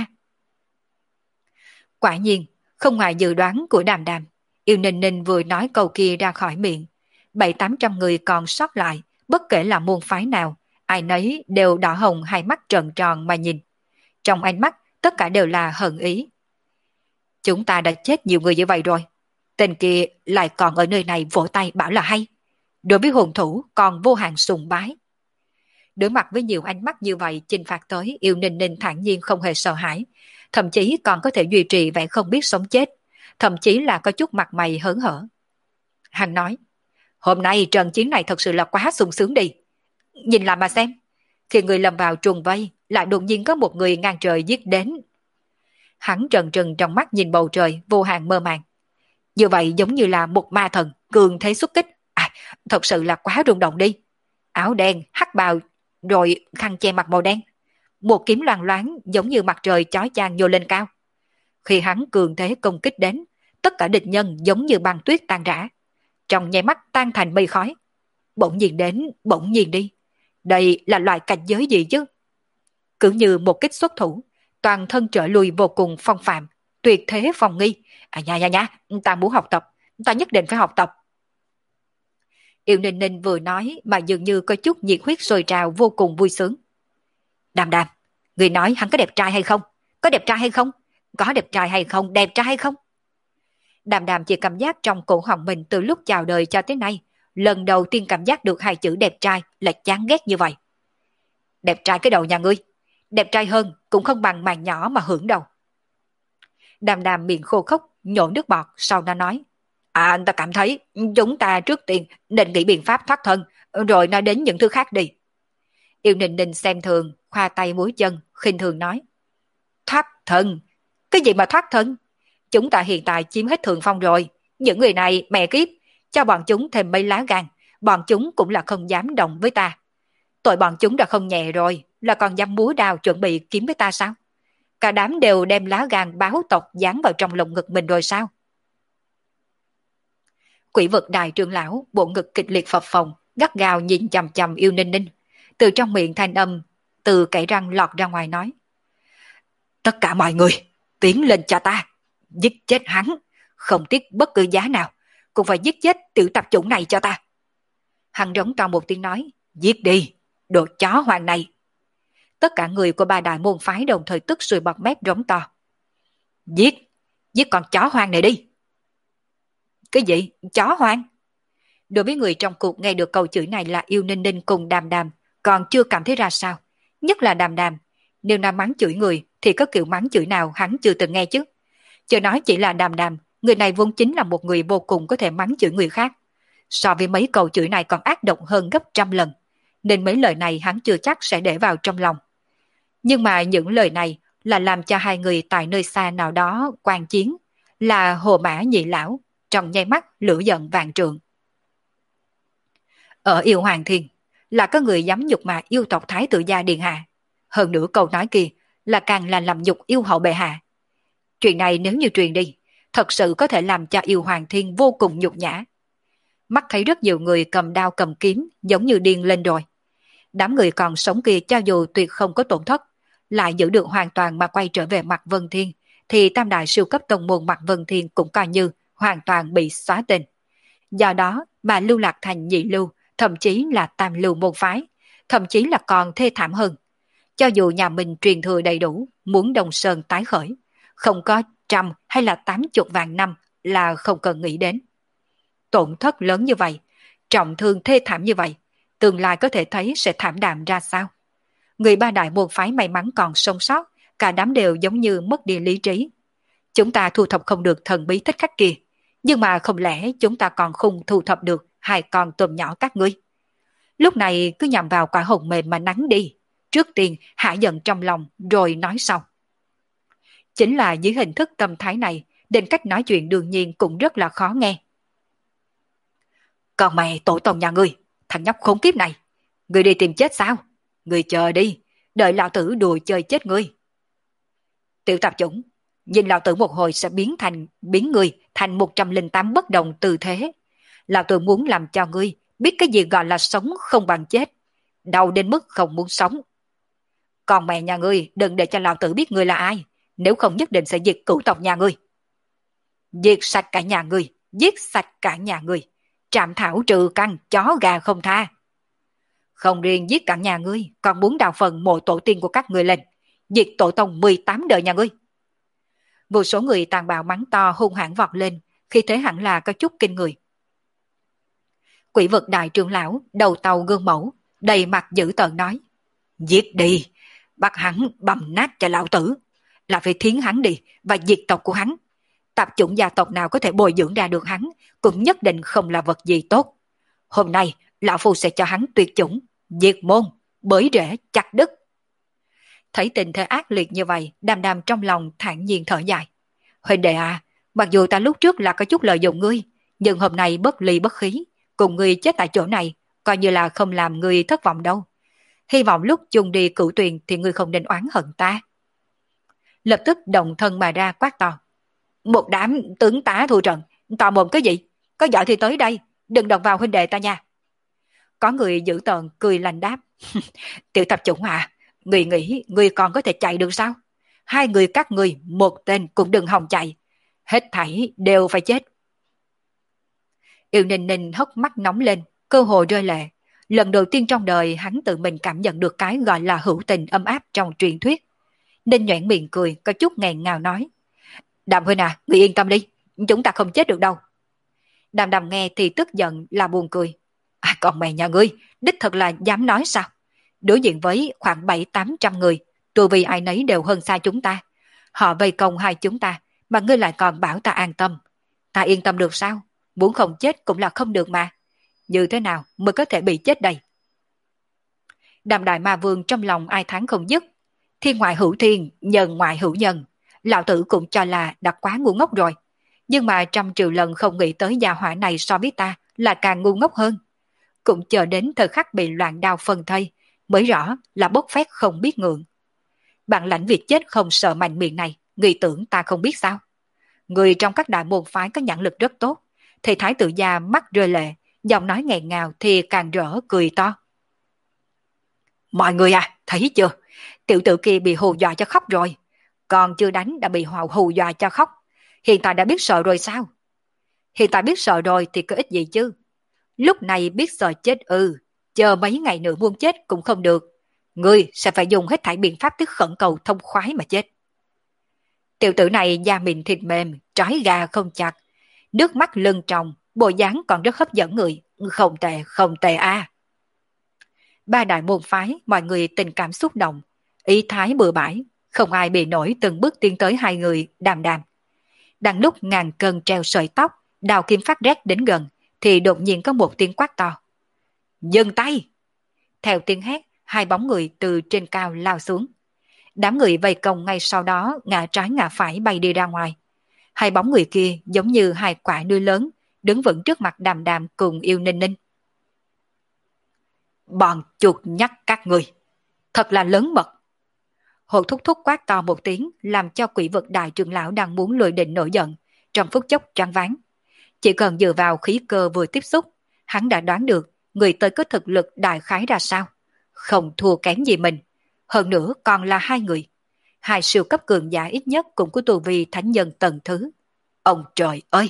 Quả nhiên, không ngoài dự đoán của Đàm Đàm, Yêu Ninh Ninh vừa nói câu kia ra khỏi miệng, bảy tám trăm người còn sót lại, bất kể là môn phái nào, ai nấy đều đỏ hồng hai mắt trợn tròn mà nhìn. Trong ánh mắt, tất cả đều là hận ý. Chúng ta đã chết nhiều người như vậy rồi. Tên kia lại còn ở nơi này vỗ tay bảo là hay. Đối với hồn thủ còn vô hạn sùng bái. Đối mặt với nhiều ánh mắt như vậy chinh phạt tới, Yêu Ninh Ninh thản nhiên không hề sợ hãi, thậm chí còn có thể duy trì vẻ không biết sống chết, thậm chí là có chút mặt mày hớn hở. Hắn nói, hôm nay trận chiến này thật sự là quá sung sướng đi. Nhìn lại mà xem, khi người lầm vào trùng vây, lại đột nhiên có một người ngang trời giết đến. Hắn trần trừng trong mắt nhìn bầu trời vô hạn mơ màng. Như vậy giống như là một ma thần cường thế xuất kích. À, thật sự là quá rung động đi. Áo đen, hắc bào, rồi khăn che mặt màu đen. Một kiếm loang loáng giống như mặt trời chói chang nhô lên cao. Khi hắn cường thế công kích đến, tất cả địch nhân giống như băng tuyết tan rã. Trong nháy mắt tan thành mây khói. Bỗng nhiên đến, bỗng nhiên đi. Đây là loại cảnh giới gì chứ? Cứ như một kích xuất thủ, toàn thân trở lui vô cùng phong phạm, tuyệt thế phòng nghi. À nha nha nha, ta muốn học tập, ta nhất định phải học tập. Yêu Ninh Ninh vừa nói mà dường như có chút nhiệt huyết sôi trào vô cùng vui sướng. Đàm Đàm, người nói hắn có đẹp trai hay không? Có đẹp trai hay không? Có đẹp trai hay không? Đẹp trai hay không? Đàm Đàm chỉ cảm giác trong cổ họng mình từ lúc chào đời cho tới nay, lần đầu tiên cảm giác được hai chữ đẹp trai là chán ghét như vậy. Đẹp trai cái đầu nhà ngươi, đẹp trai hơn cũng không bằng màn nhỏ mà hưởng đầu. Đàm Đàm miệng khô khốc, nhổ nước bọt, sau đó nói. À, anh ta cảm thấy chúng ta trước tiên nên nghĩ biện pháp thoát thân, rồi nói đến những thứ khác đi. Yêu Ninh Ninh xem thường, khoa tay múi chân, khinh thường nói. Thoát thân? Cái gì mà thoát thân? Chúng ta hiện tại chiếm hết thượng phong rồi. Những người này mẹ kiếp, cho bọn chúng thêm mấy lá gan, bọn chúng cũng là không dám động với ta. Tội bọn chúng đã không nhẹ rồi, là còn dám múa đao chuẩn bị kiếm với ta sao? Cả đám đều đem lá gan báo tộc dán vào trong lồng ngực mình rồi sao? Quỷ vực đại trưởng lão, bộ ngực kịch liệt phập phồng, gắt gao nhìn chằm chằm Yêu Ninh Ninh. Từ trong miệng thanh âm, từ kẽ răng lọt ra ngoài nói. Tất cả mọi người, tiến lên cho ta, giết chết hắn, không tiếc bất cứ giá nào, cũng phải giết chết tiểu tạp chủng này cho ta. Hắn rống to một tiếng nói, giết đi, đồ chó hoang này. Tất cả người của ba đại môn phái đồng thời tức sùi bọt mép rống to. Giết, giết con chó hoang này đi. Cái gì? Chó hoang? Đối với người trong cuộc nghe được câu chửi này là Yêu Ninh Ninh cùng Đàm Đàm, còn chưa cảm thấy ra sao. Nhất là Đàm Đàm, nếu nam mắng chửi người thì có kiểu mắng chửi nào hắn chưa từng nghe chứ. Chưa nói chỉ là Đàm Đàm, người này vốn chính là một người vô cùng có thể mắng chửi người khác. So với mấy câu chửi này còn ác độc hơn gấp trăm lần, nên mấy lời này hắn chưa chắc sẽ để vào trong lòng. Nhưng mà những lời này là làm cho hai người tại nơi xa nào đó quan chiến, là Hồ Mã Nhị Lão, trong nháy mắt lửa giận vạn trượng. Ở Yêu Hoàng Thiên là có người dám nhục mạ yêu tộc Thái tử gia điện hạ. Hơn nữa câu nói kia là càng là làm nhục yêu hậu bệ hạ. Chuyện này nếu như truyền đi, thật sự có thể làm cho Yêu Hoàng Thiên vô cùng nhục nhã. Mắt thấy rất nhiều người cầm đao cầm kiếm giống như điên lên rồi. Đám người còn sống kia cho dù tuyệt không có tổn thất, lại giữ được hoàn toàn mà quay trở về mặt Vân Thiên, thì tam đại siêu cấp tông môn mặt Vân Thiên cũng coi như hoàn toàn bị xóa tên. Do đó mà lưu lạc thành nhị lưu, thậm chí là tam lưu môn phái, thậm chí là còn thê thảm hơn. Cho dù nhà mình truyền thừa đầy đủ, muốn Đông Sơn tái khởi, không có trăm hay là tám chục vạn năm là không cần nghĩ đến. Tổn thất lớn như vậy, trọng thương thê thảm như vậy, tương lai có thể thấy sẽ thảm đạm ra sao. Người ba đại môn phái may mắn còn sống sót, cả đám đều giống như mất đi lý trí. Chúng ta thu thập không được thần bí thích khách kia, nhưng mà không lẽ chúng ta còn không thu thập được hai con tôm nhỏ các ngươi? Lúc này cứ nhằm vào quả hồng mềm mà nắng đi. Trước tiên hạ giận trong lòng rồi nói sau. Chính là dưới hình thức tâm thái này, nên cách nói chuyện đương nhiên cũng rất là khó nghe. Còn mày tổ tông nhà ngươi, thằng nhóc khốn kiếp này, ngươi đi tìm chết sao? Ngươi chờ đi, đợi lão tử đùa chơi chết ngươi. Tiểu tạp chủng, nhìn lão tử một hồi sẽ biến thành biến ngươi thành một trăm lẻ tám bất đồng tư thế. Lão tử muốn làm cho ngươi biết cái gì gọi là sống không bằng chết, đau đến mức không muốn sống. Còn mẹ nhà ngươi đừng để cho lão tử biết ngươi là ai, nếu không nhất định sẽ diệt cửu tộc nhà ngươi. Diệt sạch cả nhà ngươi, giết sạch cả nhà ngươi, trảm thảo trừ căn, chó gà không tha. Không riêng giết cả nhà ngươi, còn muốn đào phần mộ tổ tiên của các ngươi lên, diệt tổ tông mười tám đời nhà ngươi. Vô số người tàn bạo mắng to hung hãn vọt lên, khi thế hẳn là có chút kinh người. Quỷ vật đại trưởng lão, đầu tàu gương mẫu, đầy mặt dữ tợn nói. Giết đi, bắt hắn bầm nát cho lão tử, là phải thiến hắn đi và diệt tộc của hắn. Tạp chủng gia tộc nào có thể bồi dưỡng ra được hắn, cũng nhất định không là vật gì tốt. Hôm nay, lão phu sẽ cho hắn tuyệt chủng, diệt môn, bới rễ, chặt đứt. Thấy tình thế ác liệt như vậy, Đàm Đàm trong lòng thản nhiên thở dài. Huynh đệ à, mặc dù ta lúc trước là có chút lợi dụng ngươi, nhưng hôm nay bất ly bất khí, cùng ngươi chết tại chỗ này, coi như là không làm ngươi thất vọng đâu. Hy vọng lúc chung đi cửu tuyền thì ngươi không nên oán hận ta. Lập tức động thân mà ra quát to. Một đám tướng tá thua trận, tò mồm cái gì? Có giỏi thì tới đây, đừng động vào huynh đệ ta nha. Có người dữ tợn cười lành đáp. Tiểu tập chủng à, người nghĩ người còn có thể chạy được sao? Hai người các người, một tên cũng đừng hòng chạy. Hết thảy đều phải chết. Yêu Ninh Ninh hốc mắt nóng lên, cơ hồ rơi lệ. Lần đầu tiên trong đời hắn tự mình cảm nhận được cái gọi là hữu tình ấm áp trong truyền thuyết. Ninh nhoẻn miệng cười, có chút nghẹn ngào nói. Đàm huynh à, người yên tâm đi, chúng ta không chết được đâu. Đàm Đàm nghe thì tức giận là buồn cười. À, còn mẹ nhà ngươi, đích thật là dám nói sao? Đối diện với khoảng bảy tám trăm người, tu vi ai nấy đều hơn xa chúng ta. Họ vây công hai chúng ta, mà ngươi lại còn bảo ta an tâm. Ta yên tâm được sao? Muốn không chết cũng là không được mà. Như thế nào mới có thể bị chết đây? Đàm Đại Ma Vương trong lòng ai thán không dứt. Thiên ngoại hữu thiên, nhân ngoại hữu nhân. Lão tử cũng cho là đã quá ngu ngốc rồi. Nhưng mà trăm triệu lần không nghĩ tới gia hỏa này so với ta là càng ngu ngốc hơn. Cũng chờ đến thời khắc bị loạn đao phân thây, mới rõ là bốc phét không biết ngượng. Bạn lãnh việc chết không sợ mạnh miệng này, người tưởng ta không biết sao? Người trong các đại môn phái có nhãn lực rất tốt, thì thái tử gia mắt rơi lệ, giọng nói nghẹn ngào thì càng rỡ cười to. Mọi người à, thấy chưa? Tiểu tử kia bị hù dọa cho khóc rồi. Còn chưa đánh đã bị họ hù dọa cho khóc. Hiện tại đã biết sợ rồi sao? Hiện tại biết sợ rồi thì có ích gì chứ? Lúc này biết sợ chết ư, chờ mấy ngày nữa muốn chết cũng không được. Ngươi sẽ phải dùng hết thảy biện pháp tức khẩn cầu thông khoái mà chết. Tiểu tử này da mịn thịt mềm, trái gà không chặt, nước mắt lưng tròng, bộ dáng còn rất hấp dẫn người. Không tệ, không tệ a. À. Ba đại môn phái, mọi người tình cảm xúc động, ý thái bừa bãi, không ai bị nổi từng bước tiến tới hai người Đàm Đàm. Đang lúc ngàn cân treo sợi tóc, Đào Kim Phát rét đến gần, thì đột nhiên có một tiếng quát to. Dừng tay! Theo tiếng hét, hai bóng người từ trên cao lao xuống. Đám người vây công ngay sau đó ngã trái ngã phải bay đi ra ngoài. Hai bóng người kia giống như hai quả núi lớn, đứng vững trước mặt Đàm Đàm cùng Yêu Ninh Ninh. Bọn chuột nhắt các người, thật là lớn mật. Hồ Thúc Thúc quát to một tiếng, làm cho quỷ vật đại trưởng lão đang muốn lùi định nổi giận, trong phút chốc choáng váng. Chỉ cần dựa vào khí cơ vừa tiếp xúc, hắn đã đoán được người tới có thực lực đại khái ra sao. Không thua kém gì mình, hơn nữa còn là hai người. Hai siêu cấp cường giả ít nhất cũng có tu vi thánh nhân tầng thứ. Ông trời ơi!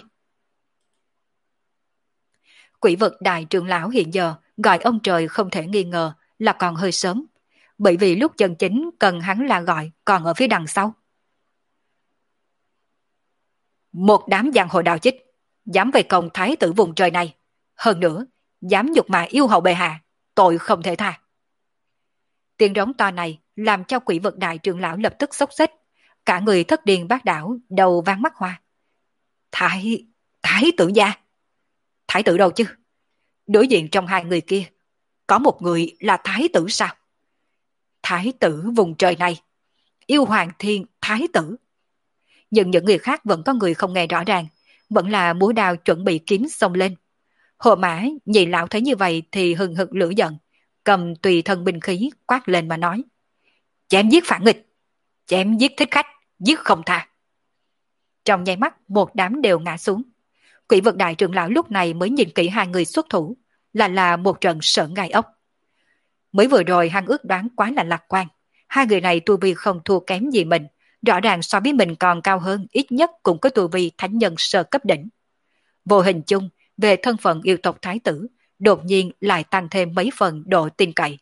Quỷ vật đại trưởng lão hiện giờ gọi ông trời không thể nghi ngờ là còn hơi sớm, bởi vì lúc chân chính cần hắn là gọi còn ở phía đằng sau. Một đám giang hồ đạo chích, dám về công thái tử vùng trời này. Hơn nữa, dám nhục mạ yêu hậu bệ hạ, tội không thể tha. Tiếng rống to này làm cho quỷ vực đại trưởng lão lập tức xốc xích, cả người thất điên bát đảo, đầu váng mắt hoa. Thái... Thái tử gia? Thái tử đâu chứ? Đối diện trong hai người kia, có một người là thái tử sao? Thái tử vùng trời này, yêu hoàng thiên thái tử. Nhưng những người khác vẫn có người không nghe rõ ràng, vẫn là múa đao chuẩn bị kiếm xông lên. Hồ Mã, nhị lão thấy như vậy thì hừng hực lửa giận, cầm tùy thân binh khí quát lên mà nói. Chém giết phản nghịch, chém giết thích khách, giết không tha. Trong nháy mắt một đám đều ngã xuống. Quỷ vực đại trưởng lão lúc này mới nhìn kỹ hai người xuất thủ, là là một trận sợ gai ốc. Mới vừa rồi hắn ước đoán quá là lạc quan, hai người này tu vi không thua kém gì mình, rõ ràng so với mình còn cao hơn, ít nhất cũng có tu vi thánh nhân sơ cấp đỉnh. Vô hình chung, về thân phận yêu tộc thái tử, đột nhiên lại tăng thêm mấy phần độ tin cậy.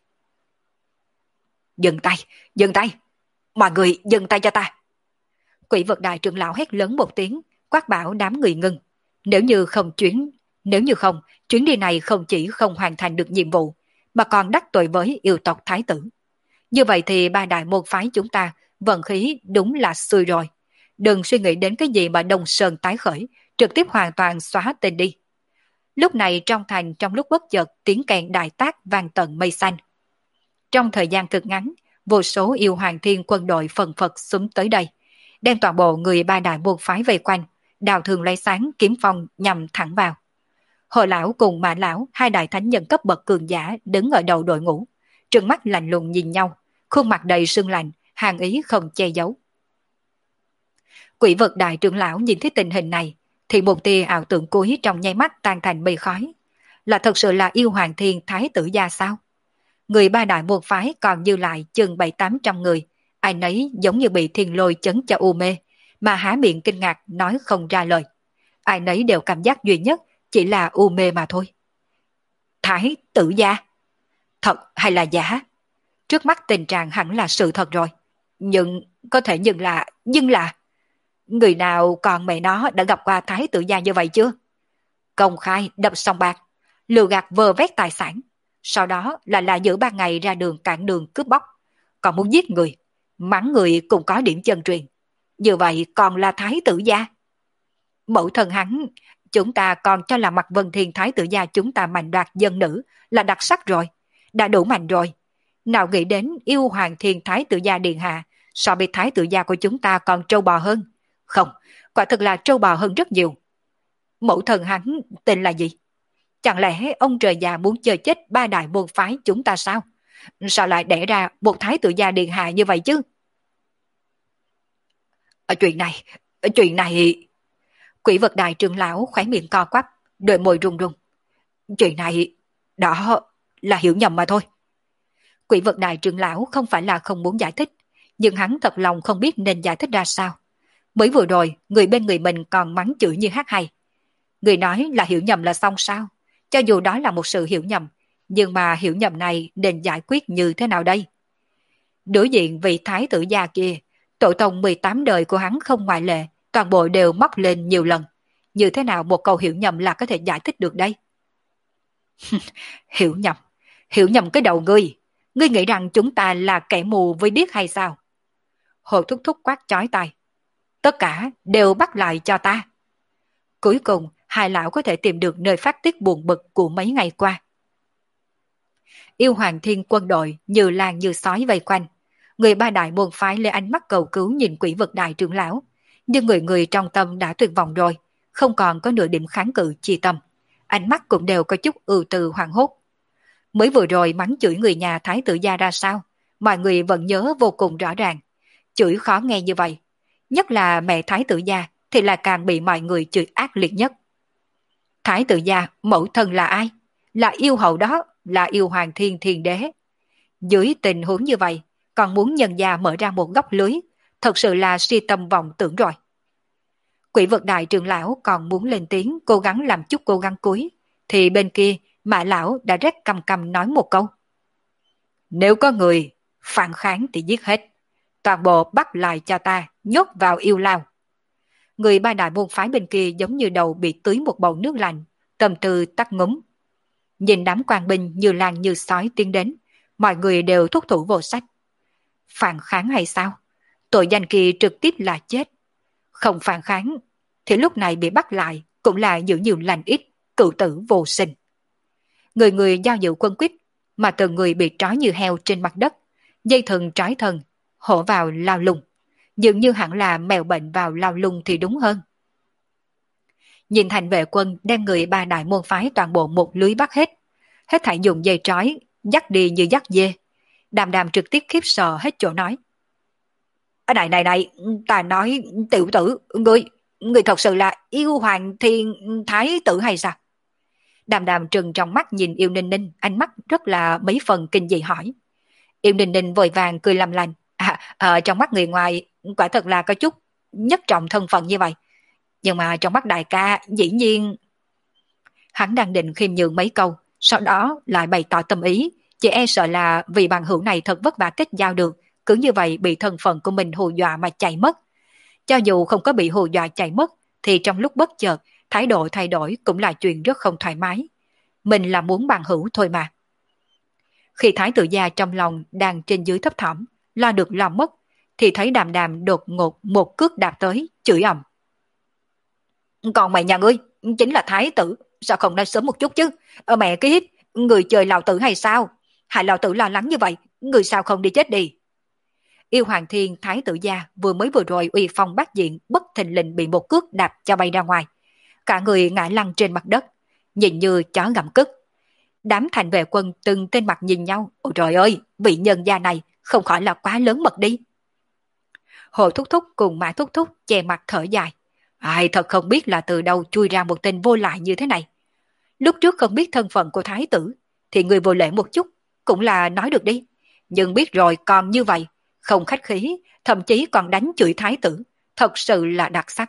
Dừng tay, dừng tay, mọi người dừng tay cho ta. Quỷ vực đại trưởng lão hét lớn một tiếng, quát bảo đám người ngưng. Nếu như không chuyến, nếu như không, chuyến đi này không chỉ không hoàn thành được nhiệm vụ, mà còn đắc tội với yêu tộc thái tử. Như vậy thì ba đại môn phái chúng ta, vận khí đúng là xui rồi. Đừng suy nghĩ đến cái gì mà Đông Sơn tái khởi, trực tiếp hoàn toàn xóa tên đi. Lúc này trong thành trong lúc bất chợt tiếng kèn đại tác vang tận mây xanh. Trong thời gian cực ngắn, vô số yêu hoàng thiên quân đội phần phật xuống tới đây, đem toàn bộ người ba đại môn phái vây quanh, đào thường lấy sáng kiếm phong nhằm thẳng vào. Hồ lão cùng Mã lão, hai đại thánh nhân cấp bậc cường giả đứng ở đầu đội ngũ, trừng mắt lạnh lùng nhìn nhau, khuôn mặt đầy sương lạnh, hàn ý không che giấu. Quỷ vực đại trưởng lão nhìn thấy tình hình này, thì một tia ảo tưởng cuối trong nháy mắt tan thành mây khói. Là thật sự là yêu hoàng thiên thái tử gia sao? Người ba đại môn phái còn dư lại chừng bảy tám trăm người, ai nấy giống như bị thiên lôi chấn cho u mê, mà há miệng kinh ngạc nói không ra lời. Ai nấy đều cảm giác duy nhất chỉ là u mê mà thôi. Thái tử gia? Thật hay là giả? Trước mắt tình trạng hẳn là sự thật rồi. Nhưng, có thể nhưng là, nhưng là... Người nào còn mẹ nó đã gặp qua thái tử gia như vậy chưa? Công khai đập sòng bạc, lừa gạt vơ vét tài sản, sau đó là là giữa ban ngày ra đường cản đường cướp bóc, còn muốn giết người, mắng người cũng có điểm chân truyền. Như vậy còn là thái tử gia? Mẫu thân hắn, chúng ta còn cho là mặt Vân Thiên thái tử gia chúng ta mạnh đoạt dân nữ là đặc sắc rồi, đã đủ mạnh rồi. Nào nghĩ đến yêu hoàng thiên thái tử gia điện hạ so với thái tử gia của chúng ta còn trâu bò hơn. Không, quả thực là trâu bò hơn rất nhiều. Mẫu thần hắn tên là gì? Chẳng lẽ ông trời già muốn chơi chết ba đại môn phái chúng ta sao? Sao lại đẻ ra một thái tử gia điện hạ như vậy chứ? Ở chuyện này, ở chuyện này... Quỷ vật đại trưởng lão khóe miệng co quắp, đôi môi run run. Chuyện này, đó là hiểu nhầm mà thôi. Quỷ vật đại trưởng lão không phải là không muốn giải thích, nhưng hắn thật lòng không biết nên giải thích ra sao. Mới vừa rồi, người bên người mình còn mắng chửi như hát hay. Người nói là hiểu nhầm là xong sao? Cho dù đó là một sự hiểu nhầm, nhưng mà hiểu nhầm này nên giải quyết như thế nào đây? Đối diện vị thái tử gia kia, tổ tông mười tám đời của hắn không ngoại lệ, toàn bộ đều móc lên nhiều lần. Như thế nào một câu hiểu nhầm là có thể giải thích được đây? Hiểu nhầm? Hiểu nhầm cái đầu ngươi? Ngươi nghĩ rằng chúng ta là kẻ mù với điếc hay sao? Hồ Thúc Thúc quát chói tai. Tất cả đều bắt lại cho ta. Cuối cùng, hai lão có thể tìm được nơi phát tiết buồn bực của mấy ngày qua. Yêu hoàng thiên quân đội như lan như sói vây quanh. Người ba đại môn phái lấy ánh mắt cầu cứu nhìn quỷ vực đại trưởng lão. Nhưng người người trong tâm đã tuyệt vọng rồi, không còn có nửa điểm kháng cự chi tâm. Ánh mắt cũng đều có chút ưu tư hoảng hốt. Mới vừa rồi mắng chửi người nhà thái tử gia ra sao, mọi người vẫn nhớ vô cùng rõ ràng. Chửi khó nghe như vậy. Nhất là mẹ thái tử gia thì là càng bị mọi người chửi ác liệt nhất. Thái tử gia, mẫu thân là ai? Là yêu hậu đó, là yêu hoàng thiên thiên đế. Dưới tình huống như vậy, còn muốn nhân gia mở ra một góc lưới, thật sự là si tâm vọng tưởng rồi. Quỷ vực đại trưởng lão còn muốn lên tiếng cố gắng làm chút cố gắng cuối, thì bên kia Mã lão đã rét căm căm nói một câu. Nếu có người phản kháng thì giết hết, toàn bộ bắt lại cho ta, nhốt vào yêu lao. Người ba đại môn phái bên kia giống như đầu bị tưới một bầu nước lạnh, tâm tư tắt ngúm. Nhìn đám quan binh như lan như sói tiến đến, mọi người đều thúc thủ vô sách. Phản kháng hay sao? Tội danh kia trực tiếp là chết. Không phản kháng, thì lúc này bị bắt lại cũng là giữ nhiều lành ít, cựu tử vô sinh. Người người giao dự quân quyết, mà từng người bị trói như heo trên mặt đất, dây thừng trói thân, hổ vào lao lung. Dường như hẳn là mèo bệnh vào lao lung thì đúng hơn. Nhìn thành vệ quân đem người ba đại môn phái toàn bộ một lưới bắt hết. Hết thảy dùng dây trói, dắt đi như dắt dê. Đàm đàm trực tiếp khiếp sợ hết chỗ nói. À, này này này, ta nói tiểu tử, ngươi, ngươi thật sự là yêu hoàng thiên thái tử hay sao? Đàm đàm trừng trong mắt nhìn Yêu Ninh Ninh, ánh mắt rất là mấy phần kinh dị hỏi. Yêu Ninh Ninh vội vàng cười làm lành. À, à, trong mắt người ngoài, quả thật là có chút nhất trọng thân phận như vậy. Nhưng mà trong mắt đại ca, dĩ nhiên... Hắn đang định khiêm nhường mấy câu, sau đó lại bày tỏ tâm ý, chỉ e sợ là vì bằng hữu này thật vất vả kết giao được, cứ như vậy bị thân phận của mình hù dọa mà chạy mất. Cho dù không có bị hù dọa chạy mất, thì trong lúc bất chợt, thái độ thay đổi cũng là chuyện rất không thoải mái. Mình là muốn bằng hữu thôi mà. Khi thái tử gia trong lòng đang trên dưới thấp thỏm, lo được lo mất, thì thấy đàm đàm đột ngột một cước đạp tới, chửi ầm. Còn mày nhà ngươi, chính là thái tử, sao không nói sớm một chút chứ? Ở mẹ cái hít, người chơi lão tử hay sao? Hại lão tử lo lắng như vậy, người sao không đi chết đi? Yêu Hoàng Thiên thái tử gia vừa mới vừa rồi uy phong bát diện bất thình lình bị một cước đạp cho bay ra ngoài. Cả người ngã lăn trên mặt đất, nhìn như chó gặm cứt. Đám thành vệ quân từng tên mặt nhìn nhau. Ôi trời ơi, vị nhân gia này không khỏi là quá lớn mật đi. Hồ Thúc Thúc cùng Mã Thúc Thúc che mặt thở dài. Ai thật không biết là từ đâu chui ra một tên vô lại như thế này. Lúc trước không biết thân phận của thái tử, thì người vô lễ một chút, cũng là nói được đi. Nhưng biết rồi còn như vậy, không khách khí, thậm chí còn đánh chửi thái tử, thật sự là đặc sắc.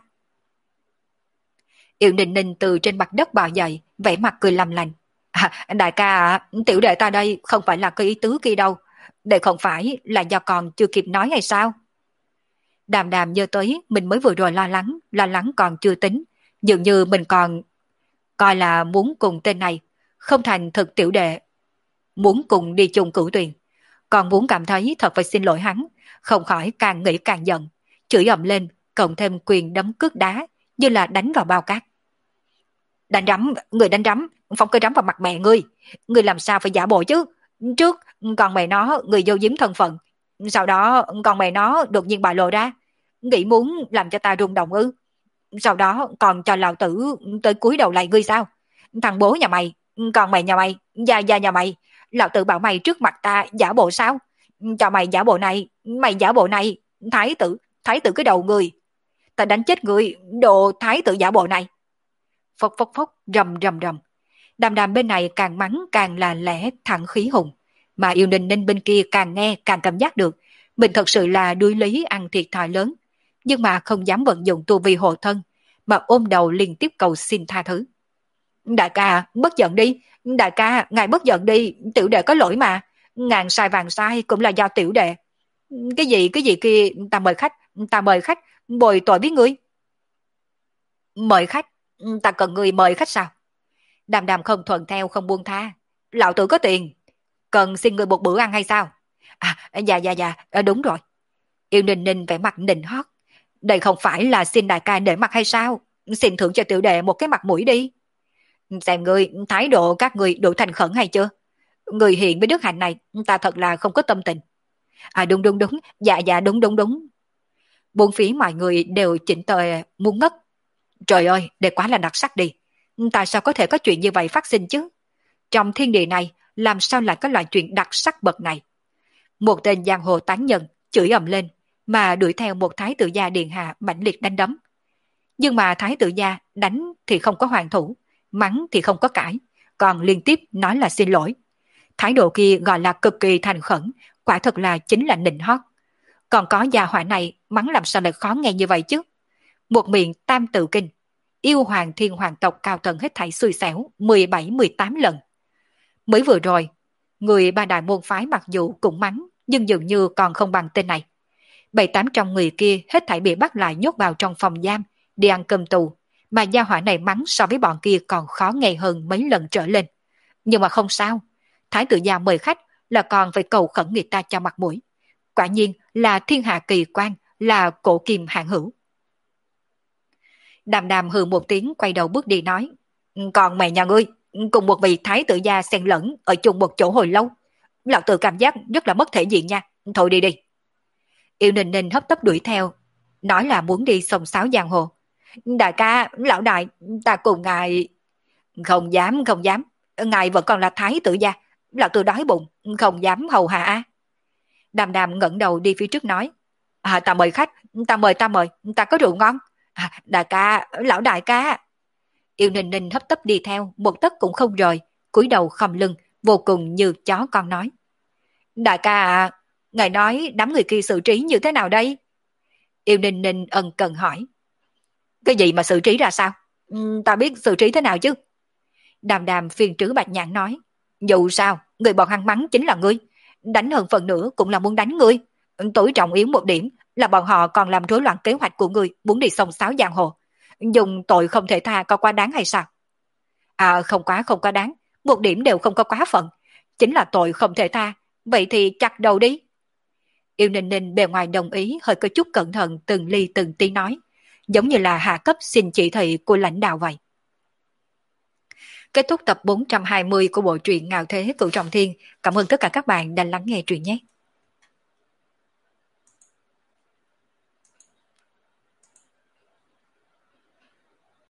Yêu Ninh Ninh từ trên mặt đất bò dậy, vẻ mặt cười làm lành. À, đại ca à, tiểu đệ ta đây không phải là cái ý tứ kia đâu. Đây không phải là do còn chưa kịp nói hay sao? Đàm đàm nhớ tới mình mới vừa rồi lo lắng, lo lắng còn chưa tính. Dường như mình còn coi là muốn cùng tên này, không thành thực tiểu đệ. Muốn cùng đi chung cửu tuyền. Còn muốn cảm thấy thật phải xin lỗi hắn, không khỏi càng nghĩ càng giận. Chửi ầm lên, cộng thêm quyền đấm cước đá, như là đánh vào bao cát. Đánh rắm, người đánh rắm, phong cây rắm vào mặt mẹ ngươi. Ngươi làm sao phải giả bộ chứ? Trước, con mẹ nó, người vô giếm thân phận. Sau đó, con mẹ nó đột nhiên bại lộ ra. Nghĩ muốn làm cho ta rung động ư? Sau đó, còn cho lão tử tới cúi đầu lại ngươi sao? Thằng bố nhà mày, con mẹ nhà mày, gia gia nhà mày. Lão tử bảo mày trước mặt ta giả bộ sao? Cho mày giả bộ này, mày giả bộ này. Thái tử, thái tử cái đầu người. Ta đánh chết người, đồ thái tử giả bộ này. Phốc phốc phốc, rầm rầm rầm. Đàm đàm bên này càng mắng càng là lẽ thẳng khí hùng. Mà Yêu Ninh Ninh bên kia càng nghe càng cảm giác được. Mình thật sự là đuối lý ăn thiệt thòi lớn. Nhưng mà không dám vận dụng tu vi hộ thân. Mà ôm đầu liên tiếp cầu xin tha thứ. Đại ca, bất giận đi. Đại ca, ngài bất giận đi. Tiểu đệ có lỗi mà. Ngàn sai vàng sai cũng là do tiểu đệ. Cái gì, cái gì kia, ta mời khách. Ta mời khách, bồi tội với ngươi. Mời khách? Ta cần người mời khách sao? Đàm đàm không thuận theo không buông tha. Lão tử có tiền, cần xin người một bữa ăn hay sao? À, dạ dạ dạ, đúng rồi. Yêu Ninh Ninh vẻ mặt nịnh hót. Đây không phải là xin đại ca nể mặt hay sao? Xin thưởng cho tiểu đệ một cái mặt mũi đi. Xem người, thái độ các người đủ thành khẩn hay chưa? Người hiện với đức hạnh này, ta thật là không có tâm tình. À đúng đúng đúng, dạ dạ đúng đúng đúng. Bốn phía mọi người đều chỉnh tề muốn ngất. Trời ơi, đây quá là đặc sắc đi. Tại sao có thể có chuyện như vậy phát sinh chứ? Trong thiên địa này, làm sao lại có loại chuyện đặc sắc bậc này? Một tên giang hồ tán nhân, chửi ầm lên, mà đuổi theo một thái tử gia điện hạ mãnh liệt đánh đấm. Nhưng mà thái tử gia đánh thì không có hoàn thủ, mắng thì không có cãi, còn liên tiếp nói là xin lỗi. Thái độ kia gọi là cực kỳ thành khẩn, quả thật là chính là nịnh hót. Còn có gia hỏa này mắng làm sao lại khó nghe như vậy chứ? Một miệng tam tự kinh, yêu hoàng thiên hoàng tộc cao tầng hết thảy xui xẻo mười bảy mười tám lần. Mới vừa rồi, người ba đại môn phái mặc dù cũng mắng, nhưng dường như còn không bằng tên này. Bảy tám trong người kia hết thảy bị bắt lại nhốt vào trong phòng giam, đi ăn cơm tù, mà gia hỏa này mắng so với bọn kia còn khó nghe hơn mấy lần trở lên. Nhưng mà không sao, thái tử gia mời khách là còn phải cầu khẩn người ta cho mặt mũi. Quả nhiên là thiên hạ kỳ quan, là cổ kim hạng hữu. Đàm đàm hừ một tiếng quay đầu bước đi nói, còn mẹ nhà ngươi, cùng một vị thái tử gia xen lẫn ở chung một chỗ hồi lâu. Lão tử cảm giác rất là mất thể diện nha, thôi đi đi. Yêu Ninh Ninh hấp tấp đuổi theo, nói là muốn đi sông sáo giang hồ. Đại ca, lão đại, ta cùng ngài... Không dám, không dám, ngài vẫn còn là thái tử gia, lão tử đói bụng, không dám hầu hạ a. Đàm đàm ngẩng đầu đi phía trước nói, à, ta mời khách, ta mời ta mời, ta có rượu ngon. À, đại ca, lão đại ca. Yêu Ninh Ninh hấp tấp đi theo, một tấc cũng không rời, cúi đầu khom lưng, vô cùng như chó con nói. Đại ca à, ngài nói đám người kia xử trí như thế nào đây? Yêu Ninh Ninh ân cần hỏi. Cái gì mà xử trí ra sao? Ừ, ta biết xử trí thế nào chứ? Đàm đàm phiền trứ bạch nhãn nói. Dù sao, người bọn hắn mắng chính là ngươi. Đánh hơn phần nữa cũng là muốn đánh ngươi. Tối trọng yếu một điểm là bọn họ còn làm rối loạn kế hoạch của ngươi, muốn đi sông sáo giang hồ. Dùng tội không thể tha có quá đáng hay sao? À, không quá không quá đáng, một điểm đều không có quá phận. Chính là tội không thể tha, vậy thì chặt đầu đi. Yêu Ninh Ninh bề ngoài đồng ý, hơi có chút cẩn thận từng ly từng tí nói, giống như là hạ cấp xin chỉ thị của lãnh đạo vậy. Kết thúc tập bốn trăm hai mươi của bộ truyện Ngạo Thế Cửu Trọng Thiên. Cảm ơn tất cả các bạn đã lắng nghe truyện nhé.